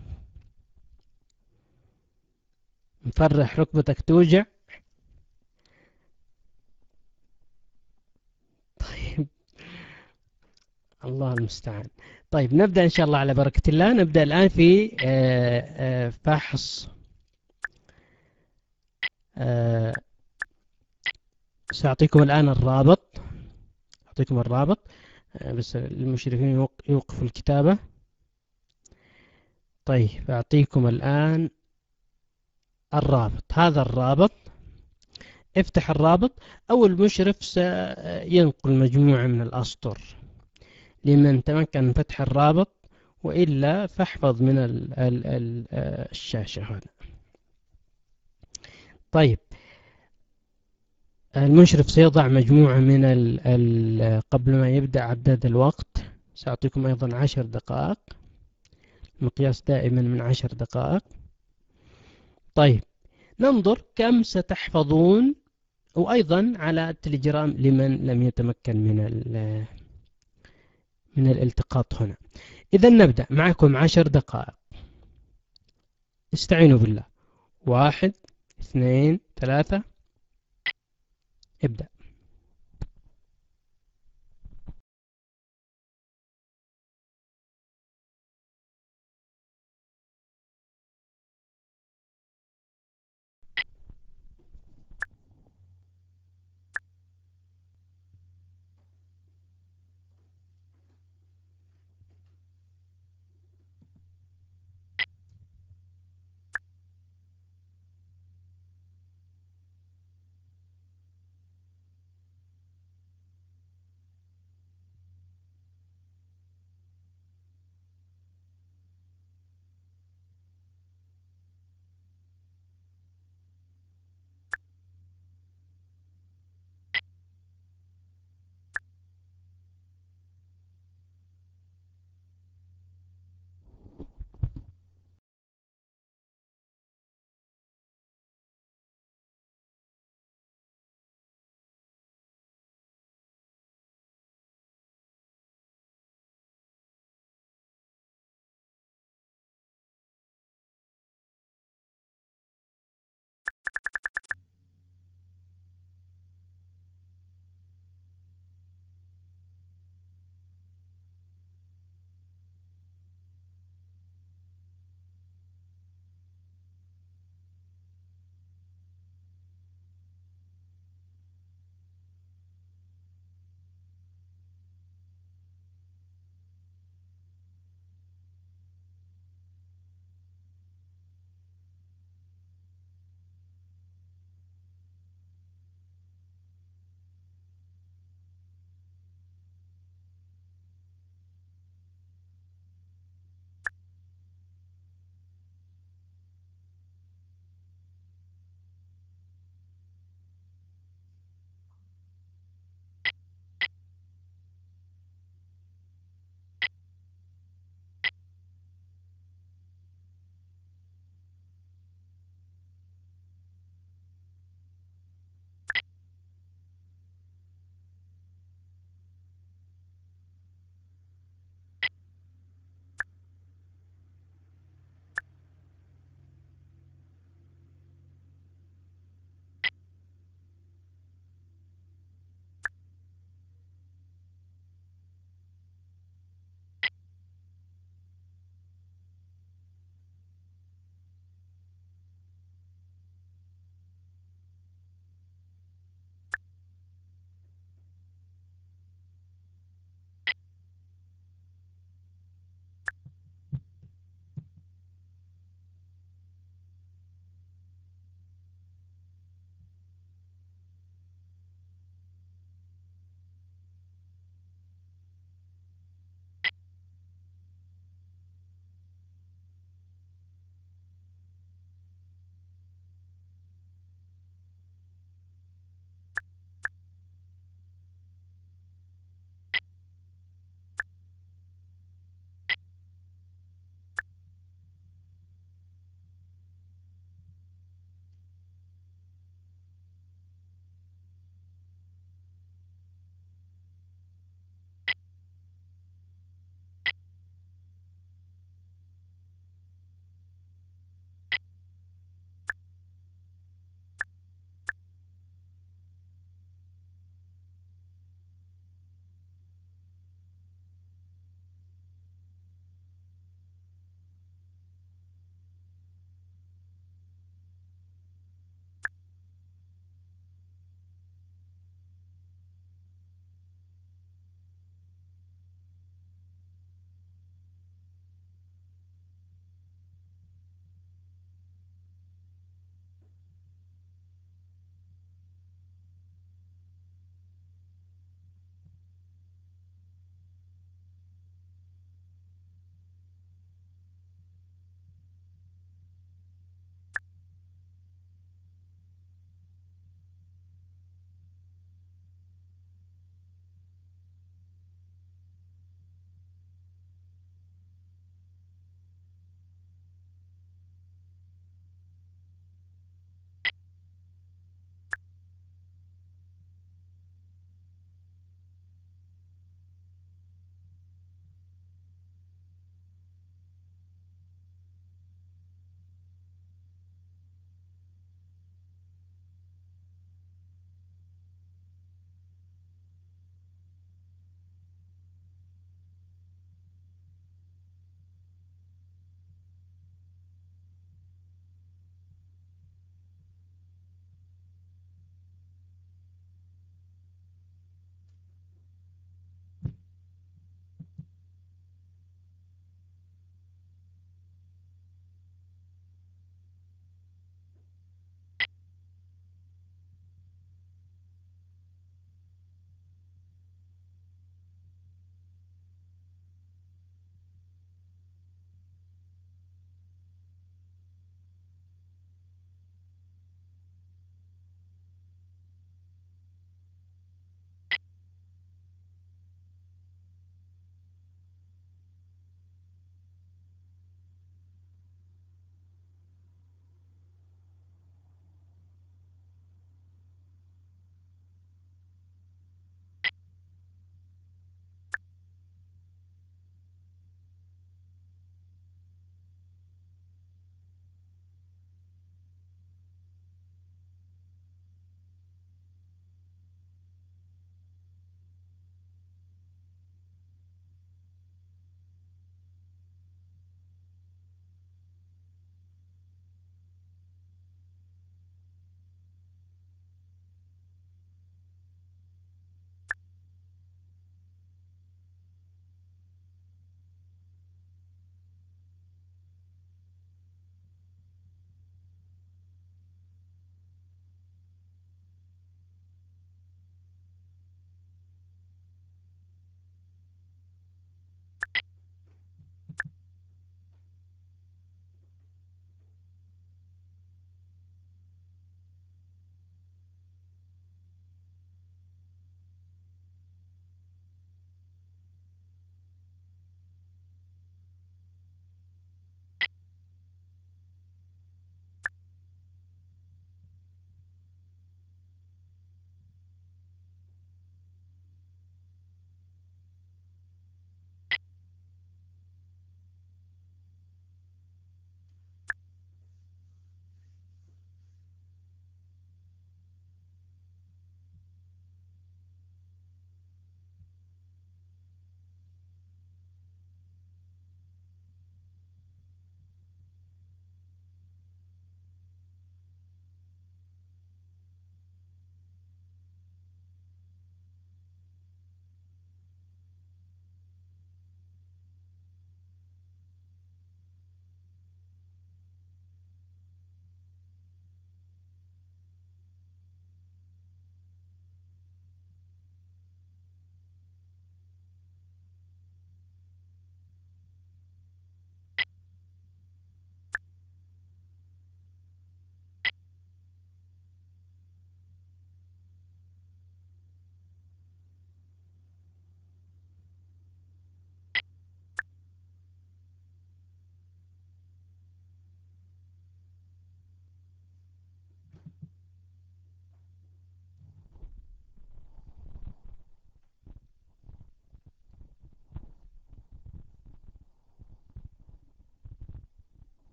Speaker 1: مفرح ركبتك توجع. طيب الله المستعان. طيب نبدأ إن شاء الله على بركة الله. نبدأ الآن في آه، آه، فحص. آه، سأعطيكم الآن الرابط، أعطيكم الرابط آه، بس المشرفين يوق- يوقفوا الكتابة. طيب أعطيكم الآن الرابط، هذا الرابط، افتح الرابط. أو المشرف سينقل مجموعة من الأسطر لمن تمكن من فتح الرابط، وإلا فاحفظ من ال ال ال الشاشة هنا. طيب المشرف سيضع مجموعة من ال ال قبل ما يبدأ عداد الوقت. سأعطيكم أيضا عشر دقائق، المقياس دائما من عشر دقائق. طيب ننظر كم ستحفظون، وأيضا على التليجرام لمن لم يتمكن من من الالتقاط هنا. إذا نبدأ معكم عشر دقائق، استعينوا بالله. واحد، اثنين، ثلاثة، ابدأ.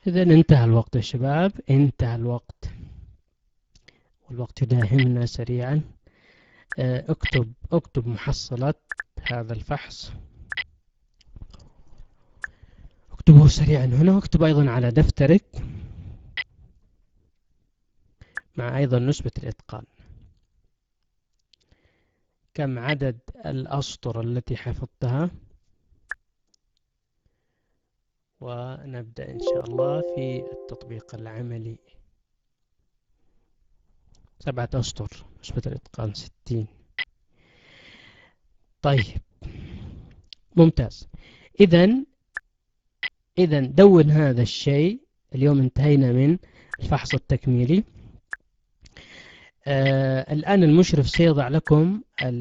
Speaker 1: إذا انتهى الوقت يا شباب، انتهى الوقت، والوقت يداهمنا سريعا. اكتب اكتب محصلة هذا الفحص، اكتبه سريعا هنا، واكتب أيضا على دفترك مع أيضا نسبة الإتقان. كم عدد الأسطر التي حفظتها؟ ونبدأ إن شاء الله في التطبيق العملي. سبعة أسطر، نسبة الإتقان ستين. طيب ممتاز. إذن إذن دون هذا الشيء. اليوم انتهينا من الفحص التكميلي. آه الآن المشرف سيضع لكم،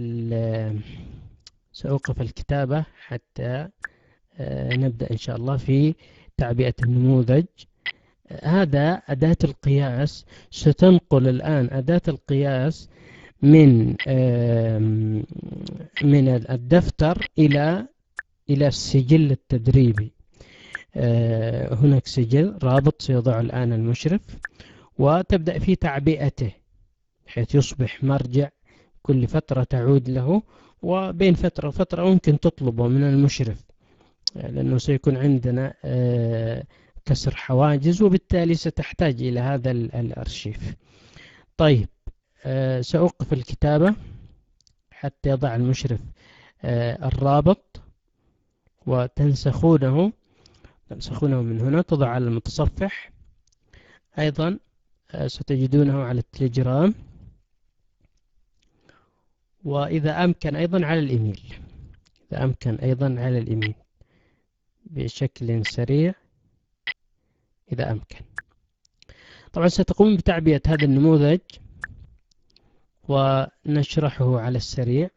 Speaker 1: سأوقف الكتابة حتى آه نبدأ إن شاء الله في تعبئة النموذج. آه هذا أداة القياس. ستنقل الآن أداة القياس من آه من الدفتر إلى إلى السجل التدريبي. آه هناك سجل رابط سيضع الآن المشرف، وتبدأ في تعبئته بحيث يصبح مرجع كل فترة تعود له، وبين فترة وفترة ممكن تطلبه من المشرف، لأنه سيكون عندنا كسر حواجز، وبالتالي ستحتاج إلى هذا الأرشيف. طيب سأوقف الكتابة حتى يضع المشرف الرابط، وتنسخونه تنسخونه من هنا، تضع على المتصفح. أيضا ستجدونه على التليجرام، وإذا أمكن أيضا على الإيميل، إذا أمكن أيضا على الإيميل بشكل سريع إذا أمكن. طبعا ستقوم بتعبئة هذا النموذج ونشرحه على السريع.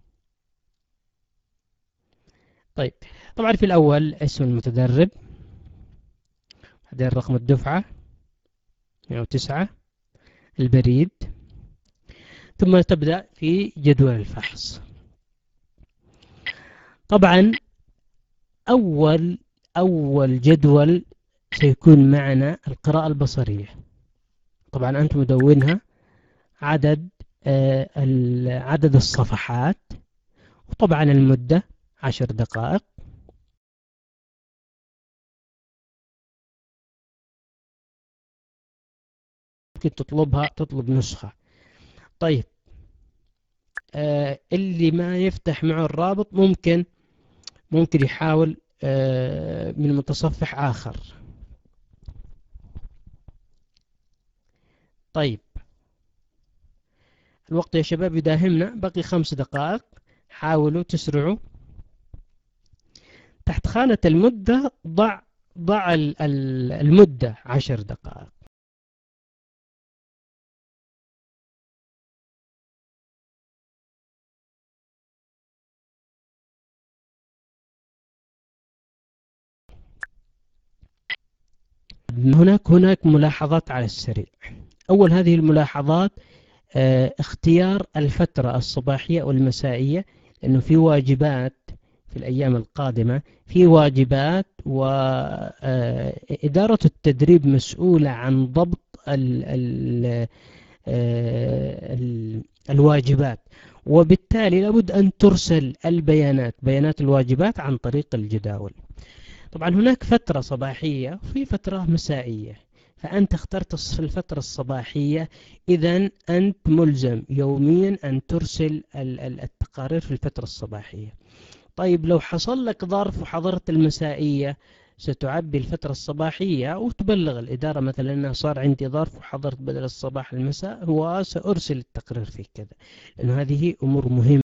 Speaker 1: طيب طبعا في الأول اسم المتدرب، بعدين رقم الدفعة مئة وتسعة، البريد، ثم تبدأ في جدول الفحص. طبعا أول أول جدول سيكون معنا القراءة البصرية. طبعا أنت مدونها عدد آه عدد الصفحات، وطبعا المدة عشر دقائق. ممكن تطلبها تطلب نسخة. طيب آه اللي ما يفتح معه الرابط ممكن ممكن يحاول آه من متصفح آخر. طيب الوقت يا شباب يداهمنا، بقي خمس دقائق، حاولوا تسرعوا. تحت خانة المدة ضع ضع المدة عشر دقائق. هناك هناك ملاحظات على السريع. أول هذه الملاحظات اه اختيار الفترة الصباحية والمسائية، لأنه في واجبات في الأيام القادمة، في واجبات، وإدارة التدريب مسؤولة عن ضبط ال ال ال الواجبات، وبالتالي لابد أن ترسل البيانات بيانات الواجبات عن طريق الجداول. طبعا هناك فترة صباحية وفي فترة مسائية، فأنت اخترت الفترة الصباحية، إذن أنت ملزم يوميا أن ترسل التقارير في الفترة الصباحية. طيب لو حصل لك ظرف وحضرت المسائية، ستعبي الفترة الصباحية وتبلغ الإدارة مثلا أنه صار عندي ظرف وحضرت بدل الصباح المساء، وسأرسل التقرير في كذا، لأنه هذه أمور مهمة.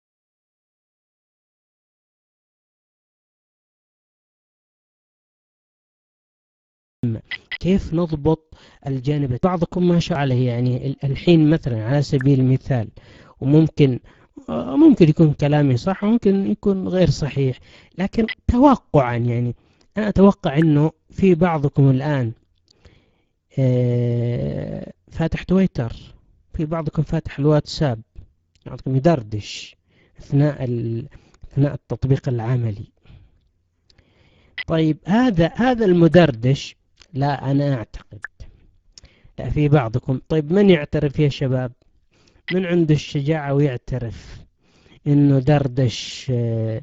Speaker 1: كيف نضبط الجانب؟ بعضكم ما شاء عليه، يعني الحين مثلا على سبيل المثال، وممكن ممكن يكون كلامي صح وممكن يكون غير صحيح، لكن توقعا يعني أنا أتوقع أنه في بعضكم الآن فاتح تويتر، في بعضكم فاتح الواتساب، بعضكم يدردش أثناء أثناء التطبيق العملي. طيب هذا هذا المدردش لا أنا أعتقد. لا في بعضكم. طيب من يعترف يا شباب؟ من عنده الشجاعة ويعترف إنه دردش آه،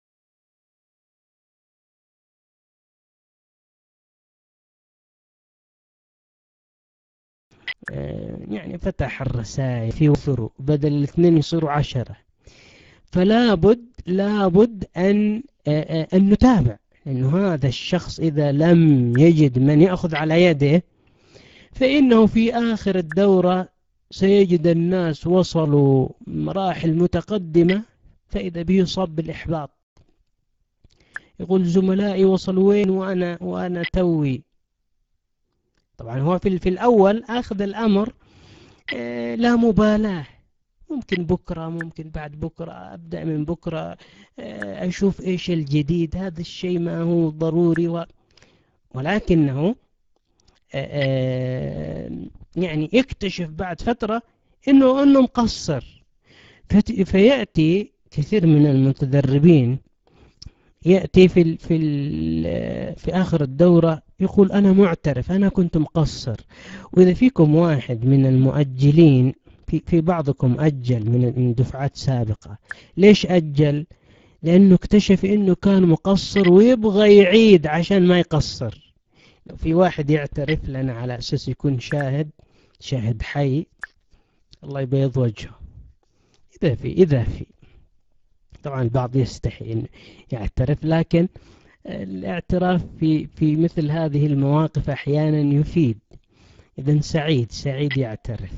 Speaker 1: آه، يعني فتح الرسائل في وفره بدل الاثنين يصيروا عشرة. فلا بد لا بد أن آه، آه، أن نتابع، لأنه هذا الشخص إذا لم يجد من يأخذ على يده فإنه في آخر الدورة سيجد الناس وصلوا مراحل متقدمة فإذا به يصاب بالإحباط، يقول زملائي وصلوا وين وأنا وأنا توي. طبعا هو في في الأول أخذ الأمر آه، لا مبالاة، ممكن بكرة ممكن بعد بكرة أبدأ من بكرة آه، أشوف إيش الجديد، هذا الشيء ما هو ضروري و... ولكنه آه، آه، يعني يكتشف بعد فترة إنه إنه مقصر. فت- فيأتي كثير من المتدربين يأتي في ال في ال في آخر الدورة يقول أنا معترف أنا كنت مقصر. وإذا فيكم واحد من المؤجلين، في في بعضكم أجل من من دفعات سابقة. ليش أجل؟ لأنه اكتشف إنه كان مقصر ويبغى يعيد عشان ما يقصر. لو في واحد يعترف لنا على أساس يكون شاهد شاهد حي، الله يبيض وجهه. إذا في إذا في طبعا البعض يستحي إنه يعترف، لكن الاعتراف في في مثل هذه المواقف أحيانا يفيد. إذن سعيد سعيد يعترف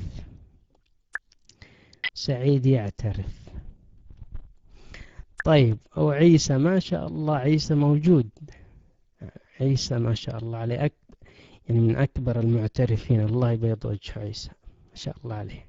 Speaker 1: سعيد يعترف طيب. أو عيسى ما شاء الله، عيسى موجود. عيسى ما شاء الله عليه أك... يعني من أكبر المعترفين، الله يبيض وجه عيسى ما شاء الله عليه.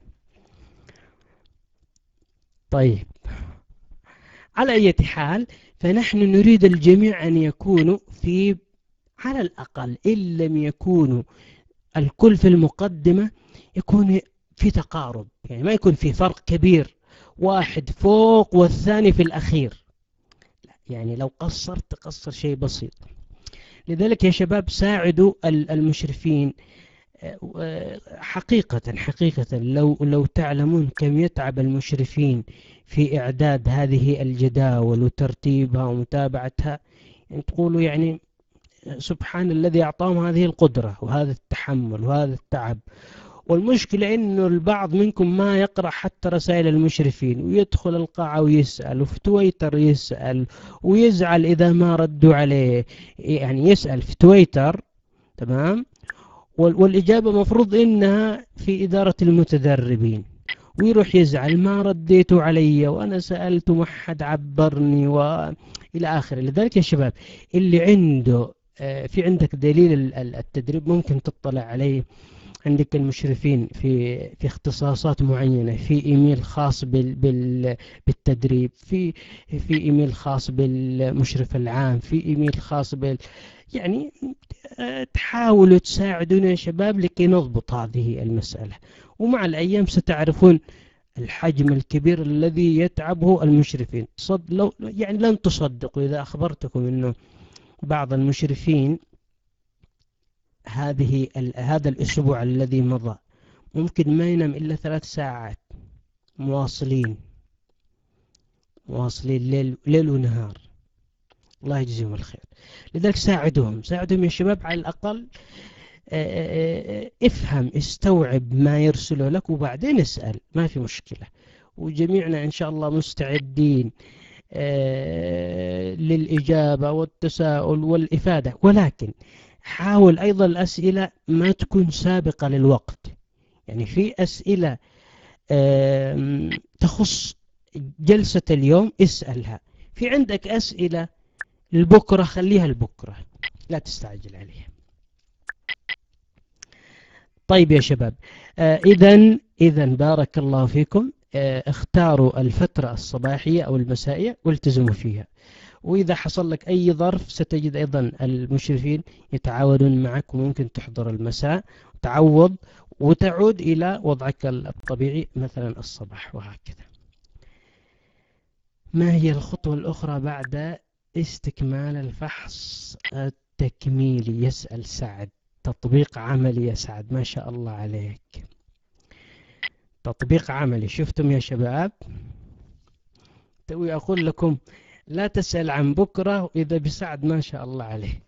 Speaker 1: طيب على أي حال، فنحن نريد الجميع أن يكونوا في، على الأقل إن لم يكونوا الكل في المقدمة، يكون في تقارب، يعني ما يكون في فرق كبير واحد فوق والثاني في الأخير. يعني لو قصرت تقصر شيء بسيط. لذلك يا شباب ساعدوا المشرفين. حقيقة حقيقة لو لو تعلمون كم يتعب المشرفين في إعداد هذه الجداول وترتيبها ومتابعتها، يعني تقولوا يعني سبحان الذي أعطاهم هذه القدرة وهذا التحمل وهذا التعب. والمشكلة إنه البعض منكم ما يقرأ حتى رسائل المشرفين، ويدخل القاعة ويسأل، وفي تويتر يسأل ويزعل إذا ما ردوا عليه. يعني يسأل في تويتر، تمام، والإجابة مفروض إنها في إدارة المتدربين، ويروح يزعل ما رديتوا علي وأنا سألت ما حد عبرني وإلى آخره. لذلك يا شباب اللي عنده في عندك دليل التدريب ممكن تطلع عليه. عندك المشرفين في في اختصاصات معينة، في إيميل خاص بال بال بالتدريب، في في إيميل خاص بالمشرف العام، في إيميل خاص بال يعني تحاولوا تساعدونا يا شباب لكي نضبط هذه المسألة. ومع الأيام ستعرفون الحجم الكبير الذي يتعبه المشرفين. صد لو يعني لن تصدقوا إذا أخبرتكم أنه بعض المشرفين هذه هذا الأسبوع الذي مضى ممكن ما ينام إلا ثلاث ساعات مواصلين مواصلين ليل, ليل ونهار. الله يجزيهم الخير. لذلك ساعدوهم ساعدوهم يا شباب، على الأقل افهم استوعب ما يرسله لك وبعدين اسأل، ما في مشكلة. وجميعنا إن شاء الله مستعدين للإجابة والتساؤل والإفادة، ولكن حاول أيضا الأسئلة ما تكون سابقة للوقت. يعني في أسئلة تخص جلسة اليوم اسألها، في عندك أسئلة لبكرة خليها لبكرة، لا تستعجل عليها. طيب يا شباب إذن إذن بارك الله فيكم. اختاروا الفترة الصباحية أو المسائية والتزموا فيها. وإذا حصل لك أي ظرف ستجد أيضا المشرفين يتعاونون معك، وممكن تحضر المساء تعوض وتعود إلى وضعك الطبيعي مثلا الصباح، وهكذا. ما هي الخطوة الأخرى بعد استكمال الفحص التكميلي؟ يسأل سعد. تطبيق عملي يا سعد، ما شاء الله عليك، تطبيق عملي. شفتم يا شباب؟ توي أقول لكم لا تسأل عن بكرة إذا بسعد ما شاء الله عليه.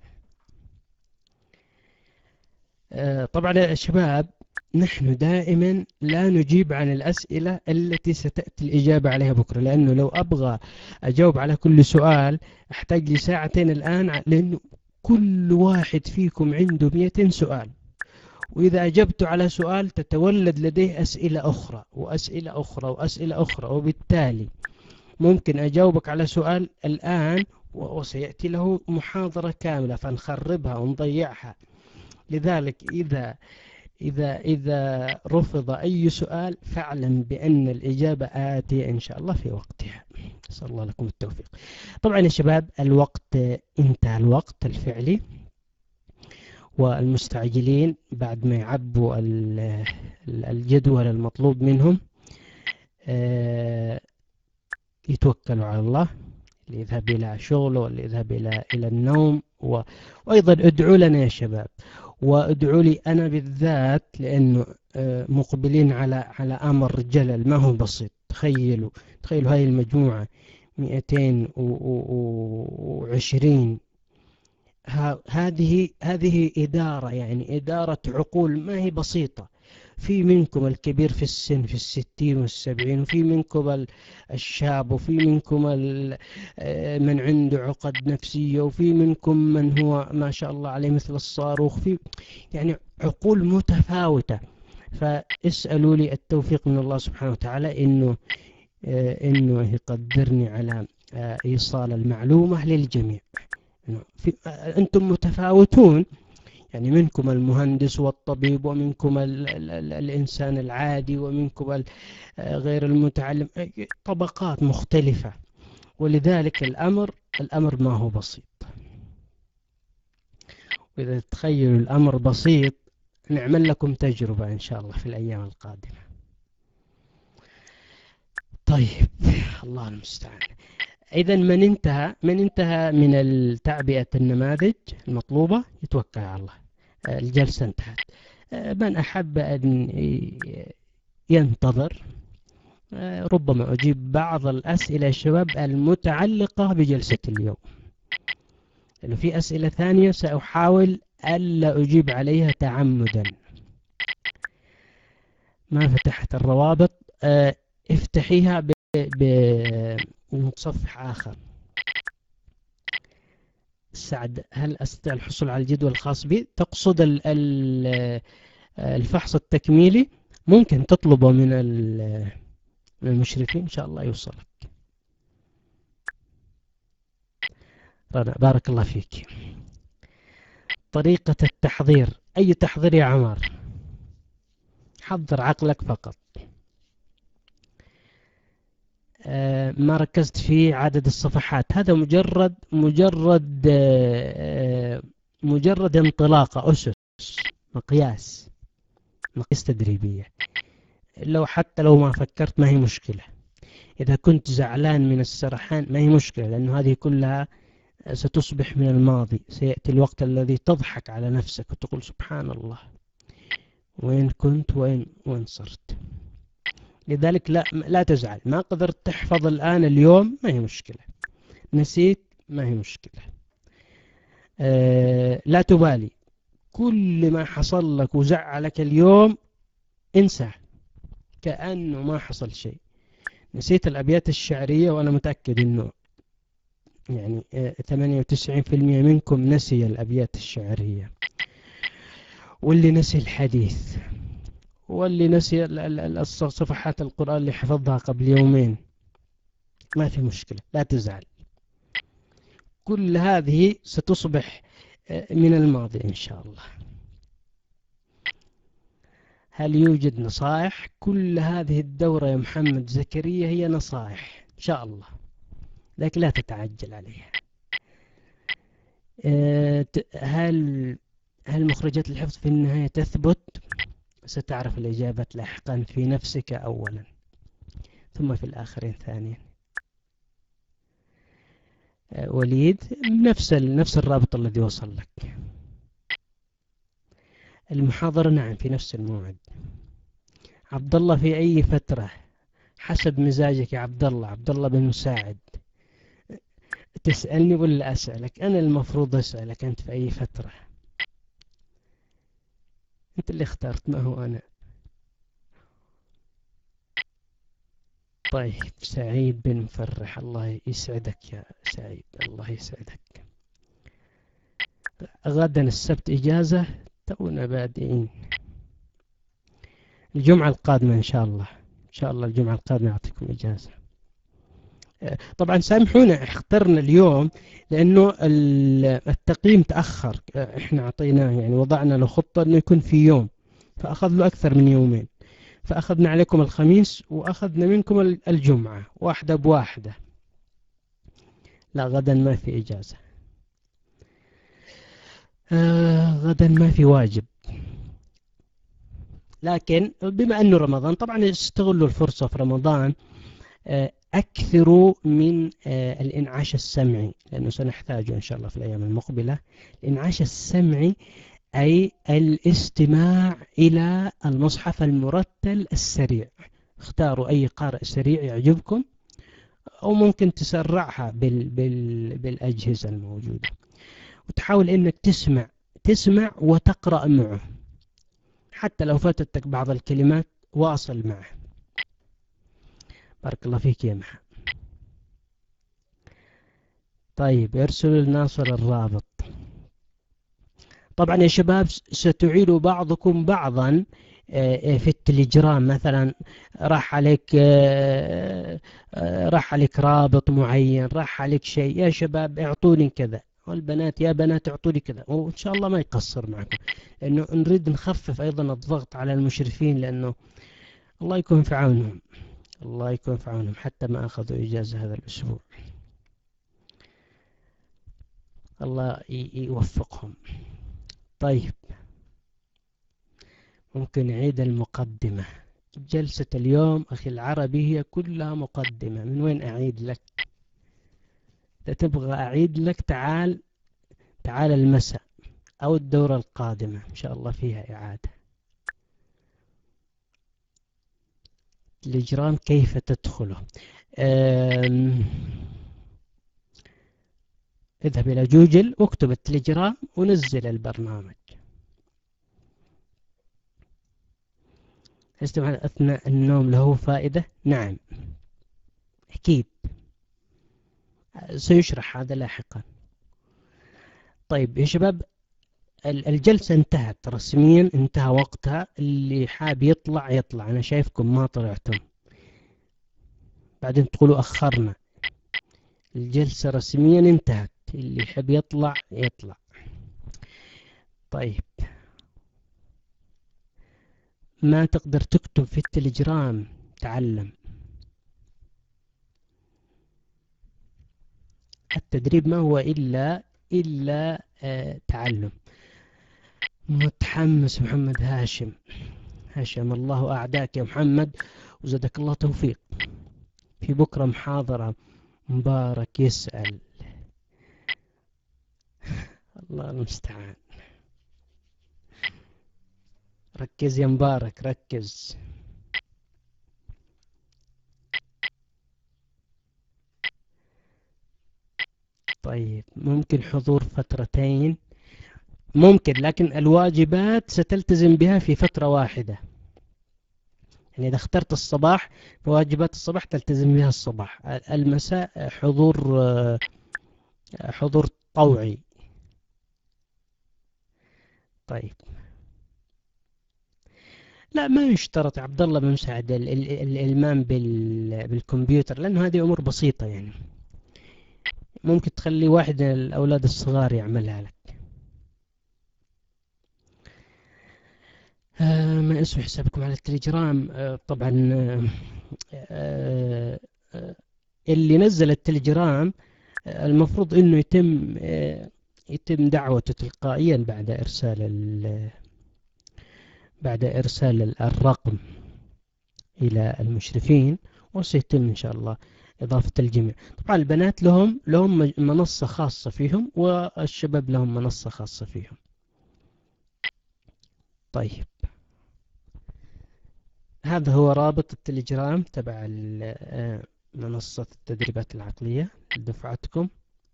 Speaker 1: آه طبعا يا شباب، نحن دائما لا نجيب عن الأسئلة التي ستأتي الإجابة عليها بكرة، لأنه لو أبغى أجاوب على كل سؤال أحتاج لي ساعتين الآن، لأنه كل واحد فيكم عنده مئتين سؤال، وإذا أجبت على سؤال تتولد لديه أسئلة أخرى وأسئلة أخرى وأسئلة أخرى، وبالتالي ممكن أجاوبك على سؤال الآن وسيأتي له محاضرة كاملة فنخربها ونضيعها. لذلك إذا إذا إذا رفض أي سؤال فاعلم بأن الإجابة آتية إن شاء الله في وقتها. أسأل الله لكم التوفيق. طبعا يا شباب الوقت انتهى، الوقت الفعلي، والمستعجلين بعد ما يعبوا الجدول المطلوب منهم يتوكلوا على الله، اللي يذهب إلى شغله واللي يذهب إلى إلى النوم. و... وأيضا ادعوا لنا يا شباب، وادعوا لي أنا بالذات، لأنه مقبلين على على أمر جلل ما هو بسيط. تخيلوا تخيلوا هاي المجموعة مئتين وعشرين، هذه هذه إدارة، يعني إدارة عقول ما هي بسيطة. في منكم الكبير في السن في الستين والسبعين، وفي منكم الشاب، وفي منكم من عنده عقد نفسية، وفي منكم من هو ما شاء الله عليه مثل الصاروخ، في يعني عقول متفاوتة. فاسألوا لي التوفيق من الله سبحانه وتعالى إنه إنه يقدرني على إيصال المعلومة للجميع. في أنتم متفاوتون، يعني منكم المهندس والطبيب، ومنكم ال ال ال الإنسان العادي، ومنكم غير المتعلم، طبقات مختلفة، ولذلك الأمر الأمر ما هو بسيط. وإذا تخيلوا الأمر بسيط نعمل لكم تجربة إن شاء الله في الأيام القادمة. طيب الله المستعان. إذا من انتهى من انتهى من تعبئة النماذج المطلوبة يتوكل على الله، الجلسة انتهت. من أحب أن ينتظر ربما أجيب بعض الأسئلة يا شباب المتعلقة بجلسة اليوم، لأنه في أسئلة ثانية سأحاول ألا أجيب عليها تعمدا. ما فتحت الروابط، افتحيها بمتصفح آخر. سعد، هل أستطيع الحصول على الجدول الخاص بي؟ تقصد الفحص التكميلي؟ ممكن تطلبه من المشرفين إن شاء الله يوصلك. بارك الله فيك. طريقة التحضير، أي تحضير يا عمار؟ حضر عقلك فقط. ما ركزت في عدد الصفحات، هذا مجرد مجرد مجرد انطلاقة، أسس، مقياس مقياس تدريبية. لو حتى لو ما فكرت ما هي مشكلة. إذا كنت زعلان من السرحان ما هي مشكلة، لأنه هذه كلها ستصبح من الماضي. سيأتي الوقت الذي تضحك على نفسك وتقول سبحان الله وين كنت وين وين صرت. لذلك لا لا تزعل، ما قدرت تحفظ الآن اليوم ما هي مشكلة، نسيت ما هي مشكلة. أه لا تبالي، كل ما حصل لك وزعلك اليوم انسى كأنه ما حصل شيء. نسيت الأبيات الشعرية، وأنا متأكد أنه يعني ثمانية وتسعين بالمئة منكم نسي الأبيات الشعرية، واللي نسي الحديث، واللي نسي صفحات القرآن اللي حفظها قبل يومين، ما في مشكلة، لا تزعل. كل هذه ستصبح من الماضي إن شاء الله. هل يوجد نصائح؟ كل هذه الدورة يا محمد زكريا هي نصائح إن شاء الله، لكن لا تتعجل عليها. هل هل مخرجات الحفظ في النهاية تثبت؟ ستعرف الإجابة لاحقا في نفسك أولا، ثم في الآخرين ثانيا. وليد، نفس نفس الرابط الذي وصل لك. المحاضرة نعم في نفس الموعد. عبد الله في أي فترة؟ حسب مزاجك يا عبد الله. عبد الله بن مساعد، تسألني ولا أسألك؟ أنا المفروض أسألك أنت في أي فترة. أنت اللي اخترت، ما هو أنا. طيب سعيد بن مفرح، الله يسعدك يا سعيد، الله يسعدك. غدا السبت إجازة، تونا بادئين. الجمعة القادمة إن شاء الله، إن شاء الله الجمعة القادمة أعطيكم إجازة. طبعا سامحونا اخترنا اليوم لأنه التقييم تأخر، إحنا أعطيناه يعني وضعنا له خطة أنه يكون في يوم، فأخذ له أكثر من يومين، فأخذنا عليكم الخميس وأخذنا منكم الجمعة واحدة بواحدة. لا غدا ما في إجازة، آه غدا ما في واجب، لكن بما أنه رمضان طبعا استغلوا الفرصة في رمضان، آه أكثروا من آه الإنعاش السمعي، لأنه سنحتاجه إن شاء الله في الأيام المقبلة. الإنعاش السمعي أي الاستماع إلى المصحف المرتل السريع. اختاروا أي قارئ سريع يعجبكم، أو ممكن تسرعها بال بال بالأجهزة الموجودة، وتحاول إنك تسمع تسمع وتقرأ معه، حتى لو فاتتك بعض الكلمات واصل معه. بارك الله فيك يا محمد. طيب ارسل الناصر الرابط. طبعا يا شباب ستعيد بعضكم بعضا في التليجرام، مثلا راح عليك راح عليك رابط معين، راح عليك شيء، يا شباب اعطوني كذا، والبنات يا بنات اعطوني كذا، وان شاء الله ما يقصر معكم، لانه نريد نخفف ايضا الضغط على المشرفين، لانه الله يكون في عونهم، الله يكون في عونهم، حتى ما اخذوا اجازة هذا الاسبوع، الله يوفقهم. طيب ممكن نعيد المقدمة. جلسة اليوم أخي العربي هي كلها مقدمة، من وين أعيد لك؟ إذا تبغى أعيد لك تعال تعال المساء أو الدورة القادمة إن شاء الله فيها إعادة. الإجرام كيف تدخله؟ اذهب إلى جوجل واكتب التليجرام ونزل البرنامج. الاستماع أثناء النوم له فائدة؟ نعم أكيد، سيشرح هذا لاحقا. طيب يا شباب الجلسة انتهت رسميا، انتهى وقتها، اللي حاب يطلع يطلع، أنا شايفكم ما طلعتم، بعدين تقولوا أخرنا. الجلسة رسميا انتهت، اللي يحب يطلع يطلع. طيب ما تقدر تكتب في التليجرام تعلم. التدريب ما هو إلا إلا آه تعلم. متحمس محمد هاشم. هاشم الله أعداك يا محمد وزادك الله توفيق. في بكرة محاضرة، مبارك يسأل، الله المستعان. ركز يا مبارك ركز. طيب ممكن حضور فترتين، ممكن، لكن الواجبات ستلتزم بها في فترة واحدة. يعني إذا اخترت الصباح فواجبات الصباح تلتزم بها الصباح، المساء حضور حضور طوعي. طيب لا ما يشترط يا عبد الله بن مساعد الإلمام بالكمبيوتر، لأنه هذه أمور بسيطة، يعني ممكن تخلي واحد من الأولاد الصغار يعملها لك. آه ما اسم حسابكم على التليجرام؟ آه طبعا آه آه اللي نزل التليجرام آه المفروض انه يتم آه يتم دعوته تلقائيا بعد ارسال بعد ارسال الرقم الى المشرفين، وسيتم ان شاء الله اضافة الجميع. طبعا البنات لهم لهم منصة خاصة فيهم، والشباب لهم منصة خاصة فيهم. طيب، هذا هو رابط التليجرام تبع منصة التدريبات العقلية لدفعتكم.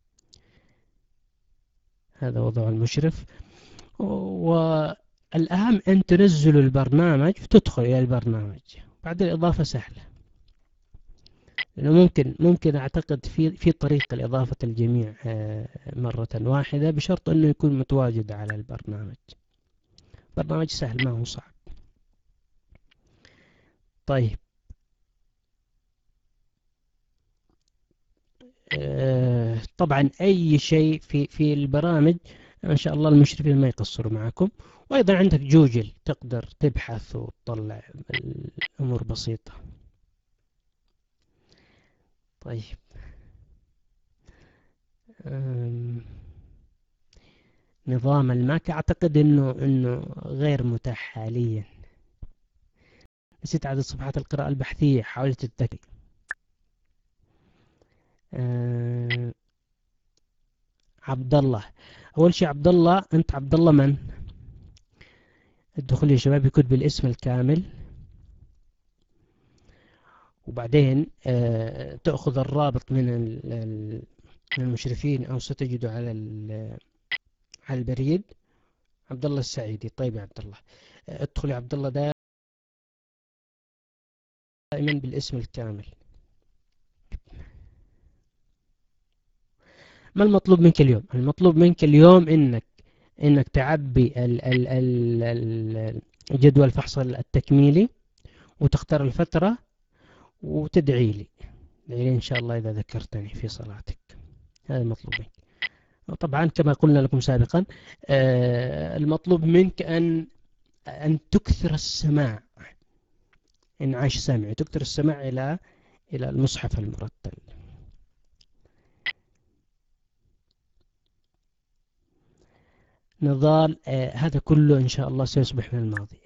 Speaker 1: هذا وضع المشرف. والأهم أن تنزلوا البرنامج وتدخلوا إلى البرنامج. بعد الإضافة سهلة، لأنه ممكن ممكن أعتقد في في طريقة لإضافة الجميع مرة واحدة، بشرط أنه يكون متواجد على البرنامج. برنامج سهل، ما هو صعب. طيب، طبعا أي شيء في في البرامج إن شاء الله المشرفين ما يقصروا معكم. وأيضا عندك جوجل، تقدر تبحث وتطلع، الأمور بسيطة. طيب، نظام الماك أعتقد إنه إنه غير متاح حاليا. نسيت عدد صفحات القراءة البحثية، حاولت تتذكر. أه عبد الله، أول شيء عبد الله، أنت عبد الله من؟ الدخول يا شباب يكون بالاسم الكامل، وبعدين أه تأخذ الرابط من المشرفين أو ستجده على على البريد. عبد الله السعيدي. طيب يا عبد الله، ادخل يا عبد الله دائما بالاسم الكامل. ما المطلوب منك اليوم؟ المطلوب منك اليوم انك انك تعبي ال ال ال ال جدول الفحص التكميلي، وتختار الفترة، وتدعي لي ادعي لي ان شاء الله اذا ذكرتني في صلاتك. هذا المطلوب منك. وطبعا كما قلنا لكم سابقا، المطلوب منك ان ان تكثر السماع، انعاش سمعي، تكثر السماع الى الى المصحف المرتل. نضال، آه هذا كله إن شاء الله سيصبح من الماضي.